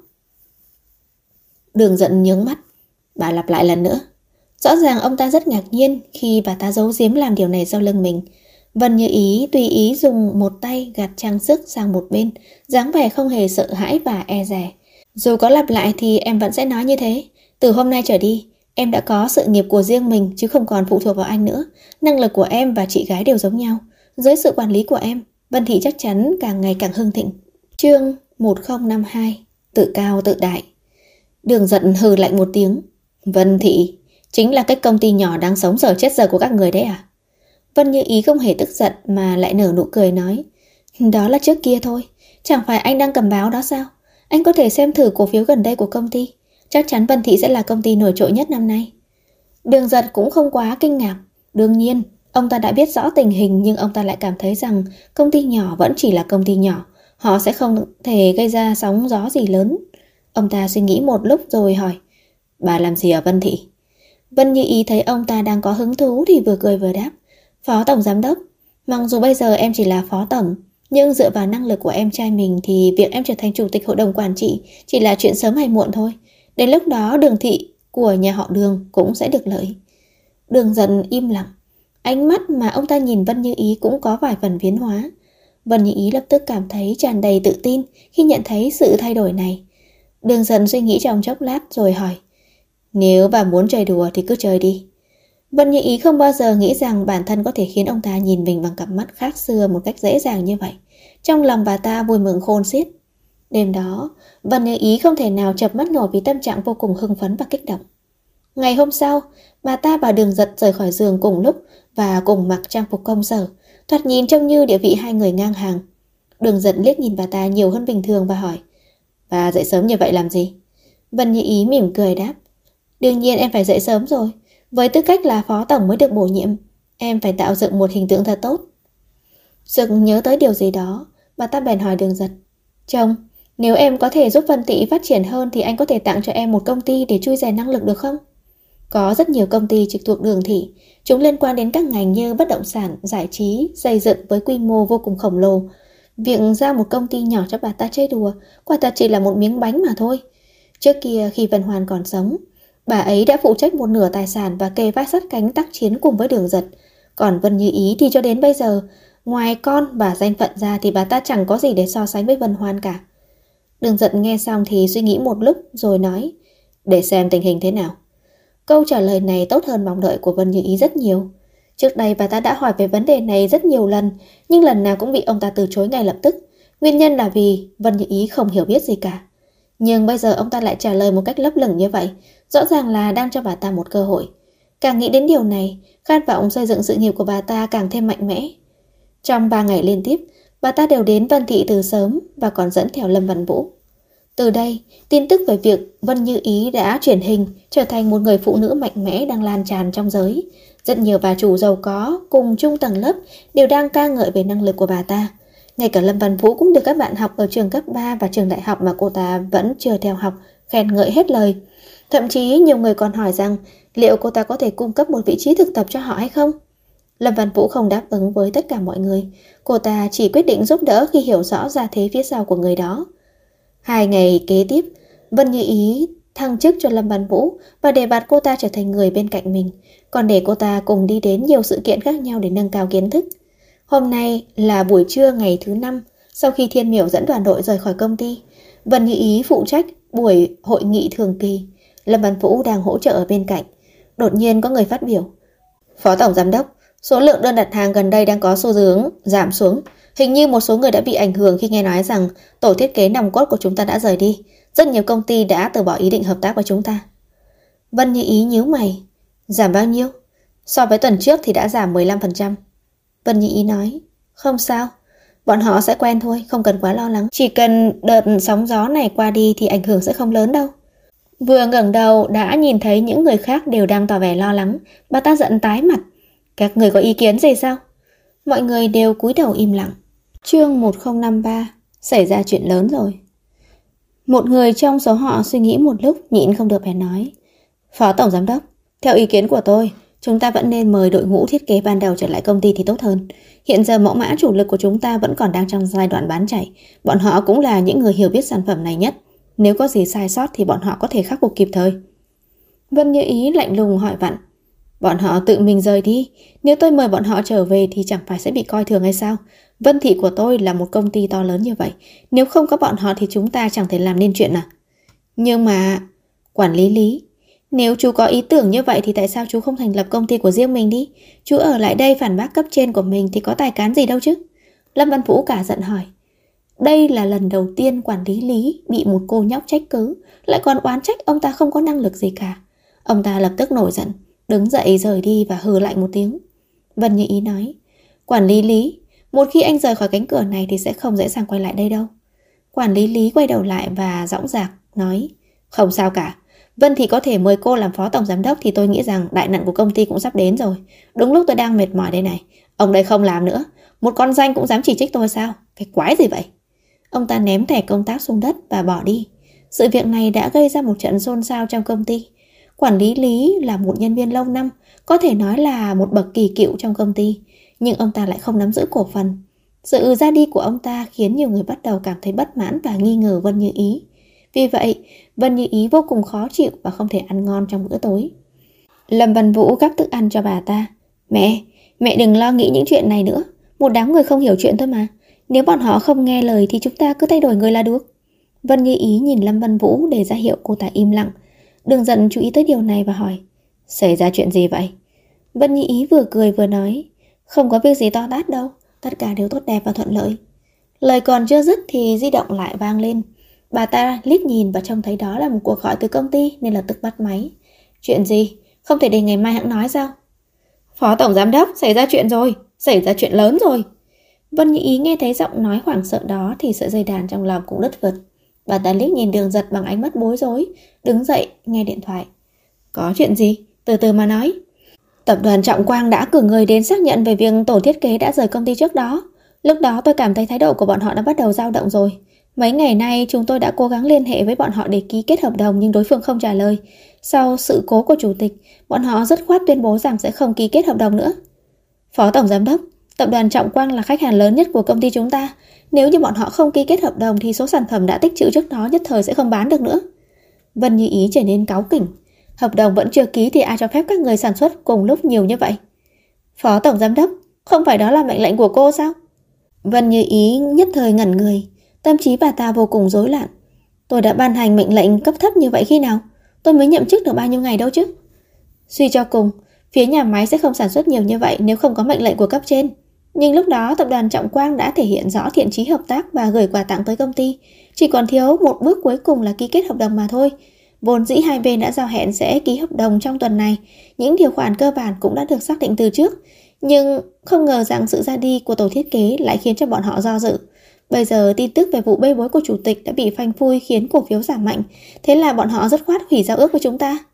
Đường Giận nhướng mắt. Bà lặp lại lần nữa. Rõ ràng ông ta rất ngạc nhiên khi bà ta giấu giếm làm điều này sau lưng mình. Vân Như Ý tùy ý dùng một tay gạt trang sức sang một bên, dáng vẻ không hề sợ hãi và e dè. Dù có lặp lại thì em vẫn sẽ nói như thế. Từ hôm nay trở đi, em đã có sự nghiệp của riêng mình chứ không còn phụ thuộc vào anh nữa. Năng lực của em và chị gái đều giống nhau. Dưới sự quản lý của em, Vân Thị chắc chắn càng ngày càng hưng thịnh. Chương 1052. Tự cao tự đại. Đường Giận hừ lạnh một tiếng. Vân Thị chính là cái công ty nhỏ đang sống giờ chết giờ của các người đấy à? Vân Như Ý không hề tức giận mà lại nở nụ cười nói, đó là trước kia thôi, chẳng phải anh đang cầm báo đó sao? Anh có thể xem thử cổ phiếu gần đây của công ty, chắc chắn Vân Thị sẽ là công ty nổi trội nhất năm nay. Đường Giật cũng không quá kinh ngạc. Đương nhiên, ông ta đã biết rõ tình hình nhưng ông ta lại cảm thấy rằng công ty nhỏ vẫn chỉ là công ty nhỏ, họ sẽ không thể gây ra sóng gió gì lớn. Ông ta suy nghĩ một lúc rồi hỏi, bà làm gì ở Vân Thị? Vân Như Ý thấy ông ta đang có hứng thú thì vừa cười vừa đáp, Phó Tổng Giám Đốc. Mặc dù bây giờ em chỉ là Phó Tổng, nhưng dựa vào năng lực của em trai mình thì việc em trở thành Chủ tịch Hội đồng Quản trị chỉ là chuyện sớm hay muộn thôi. Đến lúc đó Đường Thị của nhà họ Đường cũng sẽ được lợi. Đường Dần im lặng. Ánh mắt mà ông ta nhìn Vân Như Ý cũng có vài phần biến hóa. Vân Như Ý lập tức cảm thấy tràn đầy tự tin khi nhận thấy sự thay đổi này. Đường Dần suy nghĩ trong chốc lát rồi hỏi, nếu bà muốn chơi đùa thì cứ chơi đi. Vân Như Ý không bao giờ nghĩ rằng bản thân có thể khiến ông ta nhìn mình bằng cặp mắt khác xưa một cách dễ dàng như vậy. Trong lòng bà ta vui mừng khôn xiết. Đêm đó, Vân Như Ý không thể nào chợp mắt nổi vì tâm trạng vô cùng hưng phấn và kích động. Ngày hôm sau, bà ta và Đường Giật rời khỏi giường cùng lúc và cùng mặc trang phục công sở. thoạt nhìn trông như địa vị hai người ngang hàng. Đường Giật liếc nhìn bà ta nhiều hơn bình thường và hỏi: Bà dậy sớm như vậy làm gì? Vân Như Ý mỉm cười đáp: Đương nhiên em phải dậy sớm rồi. Với tư cách là phó tổng mới được bổ nhiệm, em phải tạo dựng một hình tượng thật tốt. Sực nhớ tới điều gì đó, bà ta bèn hỏi Đường Giật: Chồng, nếu em có thể giúp Vân Tị phát triển hơn thì anh có thể tặng cho em một công ty để chui rèn năng lực được không? Có rất nhiều công ty trực thuộc Đường thị, chúng liên quan đến các ngành như bất động sản, giải trí, xây dựng với quy mô vô cùng khổng lồ. Việc giao một công ty nhỏ cho bà ta chơi đùa quả thật chỉ là một miếng bánh mà thôi. Trước kia khi Vân Hoan còn sống, bà ấy đã phụ trách một nửa tài sản và kề vai sát cánh tác chiến cùng với Đường Giật. Còn Vân Như Ý thì cho đến bây giờ, ngoài con và danh phận ra thì bà ta chẳng có gì để so sánh với Vân Hoan cả. Đường Giật nghe xong thì suy nghĩ một lúc rồi nói: Để xem tình hình thế nào. Câu trả lời này tốt hơn mong đợi của Vân Như Ý rất nhiều. Trước đây bà ta đã hỏi về vấn đề này rất nhiều lần, nhưng lần nào cũng bị ông ta từ chối ngay lập tức. Nguyên nhân là vì Vân Như Ý không hiểu biết gì cả. Nhưng bây giờ ông ta lại trả lời một cách lấp lửng như vậy, rõ ràng là đang cho bà ta một cơ hội. Càng nghĩ đến điều này, khát vọng xây dựng sự nghiệp của bà ta càng thêm mạnh mẽ. Trong 3 ngày liên tiếp, bà ta đều đến Vân Thị từ sớm và còn dẫn theo Lâm Văn Vũ. Từ đây, tin tức về việc Vân Như Ý đã chuyển hình trở thành một người phụ nữ mạnh mẽ đang lan tràn trong giới. Rất nhiều bà chủ giàu có cùng chung tầng lớp đều đang ca ngợi về năng lực của bà ta. Ngay cả Lâm Văn Vũ cũng được các bạn học ở trường cấp 3 và trường đại học mà cô ta vẫn chưa theo học khen ngợi hết lời. Thậm chí nhiều người còn hỏi rằng liệu cô ta có thể cung cấp một vị trí thực tập cho họ hay không. Lâm Văn Vũ không đáp ứng với tất cả mọi người. Cô ta chỉ quyết định giúp đỡ khi hiểu rõ gia thế phía sau của người đó. 2 ngày kế tiếp, Vân Như Ý thăng chức cho Lâm Văn Vũ và đề bạt cô ta trở thành người bên cạnh mình, còn để cô ta cùng đi đến nhiều sự kiện khác nhau để nâng cao kiến thức. Hôm nay là buổi trưa ngày thứ 5 sau khi Thiên Miểu dẫn đoàn đội rời khỏi công ty. Vân Như Ý phụ trách buổi hội nghị thường kỳ. Lâm Văn Vũ đang hỗ trợ ở bên cạnh. Đột nhiên có người phát biểu: Phó tổng giám đốc, số lượng đơn đặt hàng gần đây đang có xu hướng giảm xuống. Hình như một số người đã bị ảnh hưởng khi nghe nói rằng tổ thiết kế nòng cốt của chúng ta đã rời đi. Rất nhiều công ty đã từ bỏ ý định hợp tác với chúng ta. Vân Như Ý nhíu mày: Giảm bao nhiêu? So với tuần trước thì đã giảm 15%. Vân Như Ý nói: Không sao, bọn họ sẽ quen thôi, không cần quá lo lắng. Chỉ cần đợt sóng gió này qua đi thì ảnh hưởng sẽ không lớn đâu. Vừa ngẩng đầu đã nhìn thấy những người khác đều đang tỏ vẻ lo lắng. Bà ta giận tái mặt: Các người có ý kiến gì sao? Mọi người đều cúi đầu im lặng. Chương 1053: Xảy ra chuyện lớn rồi. Một người trong số họ suy nghĩ một lúc, nhịn không được bèn nói: Phó tổng giám đốc, theo ý kiến của tôi, chúng ta vẫn nên mời đội ngũ thiết kế ban đầu trở lại công ty thì tốt hơn. Hiện giờ mẫu mã chủ lực của chúng ta vẫn còn đang trong giai đoạn bán chạy. Bọn họ cũng là những người hiểu biết sản phẩm này nhất. Nếu có gì sai sót thì bọn họ có thể khắc phục kịp thời. Vân Như Ý lạnh lùng hỏi vặn: Bọn họ tự mình rời đi, nếu tôi mời bọn họ trở về thì chẳng phải sẽ bị coi thường hay sao? Vân Thị của tôi là một công ty to lớn như vậy, nếu không có bọn họ thì chúng ta chẳng thể làm nên chuyện à? Nhưng mà... Quản lý Lý, nếu chú có ý tưởng như vậy thì tại sao chú không thành lập công ty của riêng mình đi? Chú ở lại đây phản bác cấp trên của mình thì có tài cán gì đâu chứ? Lâm Văn Vũ cả giận hỏi. Đây là lần đầu tiên quản lý Lý bị một cô nhóc trách cứ, lại còn oán trách ông ta không có năng lực gì cả. Ông ta lập tức nổi giận, đứng dậy rời đi và hừ lạnh một tiếng. Vân Như Ý nói: Quản lý Lý, một khi anh rời khỏi cánh cửa này thì sẽ không dễ dàng quay lại đây đâu. Quản lý Lý quay đầu lại và dõng dạc nói: Không sao cả, Vân thì có thể mời cô làm phó tổng giám đốc thì tôi nghĩ rằng đại nạn của công ty cũng sắp đến rồi. Đúng lúc tôi đang mệt mỏi đây này. Ông đây không làm nữa, một con danh cũng dám chỉ trích tôi sao? Cái quái gì vậy? Ông ta ném thẻ công tác xuống đất và bỏ đi. Sự việc này đã gây ra một trận xôn xao trong công ty. Quản lý Lý là một nhân viên lâu năm, có thể nói là một bậc kỳ cựu trong công ty, nhưng ông ta lại không nắm giữ cổ phần. Sự ra đi của ông ta khiến nhiều người bắt đầu cảm thấy bất mãn và nghi ngờ Vân Như Ý. Vì vậy, Vân Như Ý vô cùng khó chịu và không thể ăn ngon trong bữa tối. Lâm Văn Vũ gắp thức ăn cho bà ta. Mẹ đừng lo nghĩ những chuyện này nữa. Một đám người không hiểu chuyện thôi mà. Nếu bọn họ không nghe lời thì chúng ta cứ thay đổi người là được. Vân Như Ý nhìn Lâm Văn Vũ để ra hiệu cô ta im lặng. Đường Giận chú ý tới điều này và hỏi: Xảy ra chuyện gì vậy? Vân Như Ý vừa cười vừa nói: Không có việc gì to tát đâu, tất cả đều tốt đẹp và thuận lợi. Lời còn chưa dứt thì di động lại vang lên. Bà ta liếc nhìn và trông thấy đó là một cuộc gọi từ công ty nên lập tức bắt máy. Chuyện gì? Không thể để ngày mai hãng nói sao? Phó tổng giám đốc, xảy ra chuyện rồi. Xảy ra chuyện lớn rồi. Vân Như Ý nghe thấy giọng nói hoảng sợ đó thì sợi dây đàn trong lòng cũng đứt vượt. Bà ta liếc nhìn Đường Giật bằng ánh mắt bối rối, đứng dậy nghe điện thoại. Có chuyện gì? Từ từ mà nói. Tập đoàn Trọng Quang đã cử người đến xác nhận về việc tổ thiết kế đã rời công ty trước đó. Lúc đó tôi cảm thấy thái độ của bọn họ đã bắt đầu dao động rồi. Mấy ngày nay chúng tôi đã cố gắng liên hệ với bọn họ để ký kết hợp đồng nhưng đối phương không trả lời. Sau sự cố của chủ tịch, bọn họ dứt khoát tuyên bố rằng sẽ không ký kết hợp đồng nữa. Phó Tổng Giám đốc, Tập đoàn Trọng Quang là khách hàng lớn nhất của công ty chúng ta. Nếu như bọn họ không ký kết hợp đồng thì số sản phẩm đã tích trữ trước đó nhất thời sẽ không bán được nữa. Vân Như Ý trở nên cáu kỉnh. Hợp đồng vẫn chưa ký thì ai cho phép các người sản xuất cùng lúc nhiều như vậy? Phó Tổng Giám đốc, không phải đó là mệnh lệnh của cô sao? Vân Như Ý nhất thời ngẩn người. Tâm trí bà ta vô cùng rối loạn. Tôi đã ban hành mệnh lệnh cấp thấp như vậy khi nào? Tôi mới nhậm chức được bao nhiêu ngày đâu chứ? Suy cho cùng, phía nhà máy sẽ không sản xuất nhiều như vậy nếu không có mệnh lệnh của cấp trên. Nhưng lúc đó tập đoàn Trọng Quang đã thể hiện rõ thiện chí hợp tác và gửi quà tặng tới công ty. Chỉ còn thiếu một bước cuối cùng là ký kết hợp đồng mà thôi. Vốn dĩ hai bên đã giao hẹn sẽ ký hợp đồng trong tuần này. Những điều khoản cơ bản cũng đã được xác định từ trước. Nhưng không ngờ rằng sự ra đi của tổ thiết kế lại khiến cho bọn họ do dự. Bây giờ tin tức về vụ bê bối của chủ tịch đã bị phanh phui khiến cổ phiếu giảm mạnh. Thế là bọn họ dứt khoát hủy giao ước với chúng ta.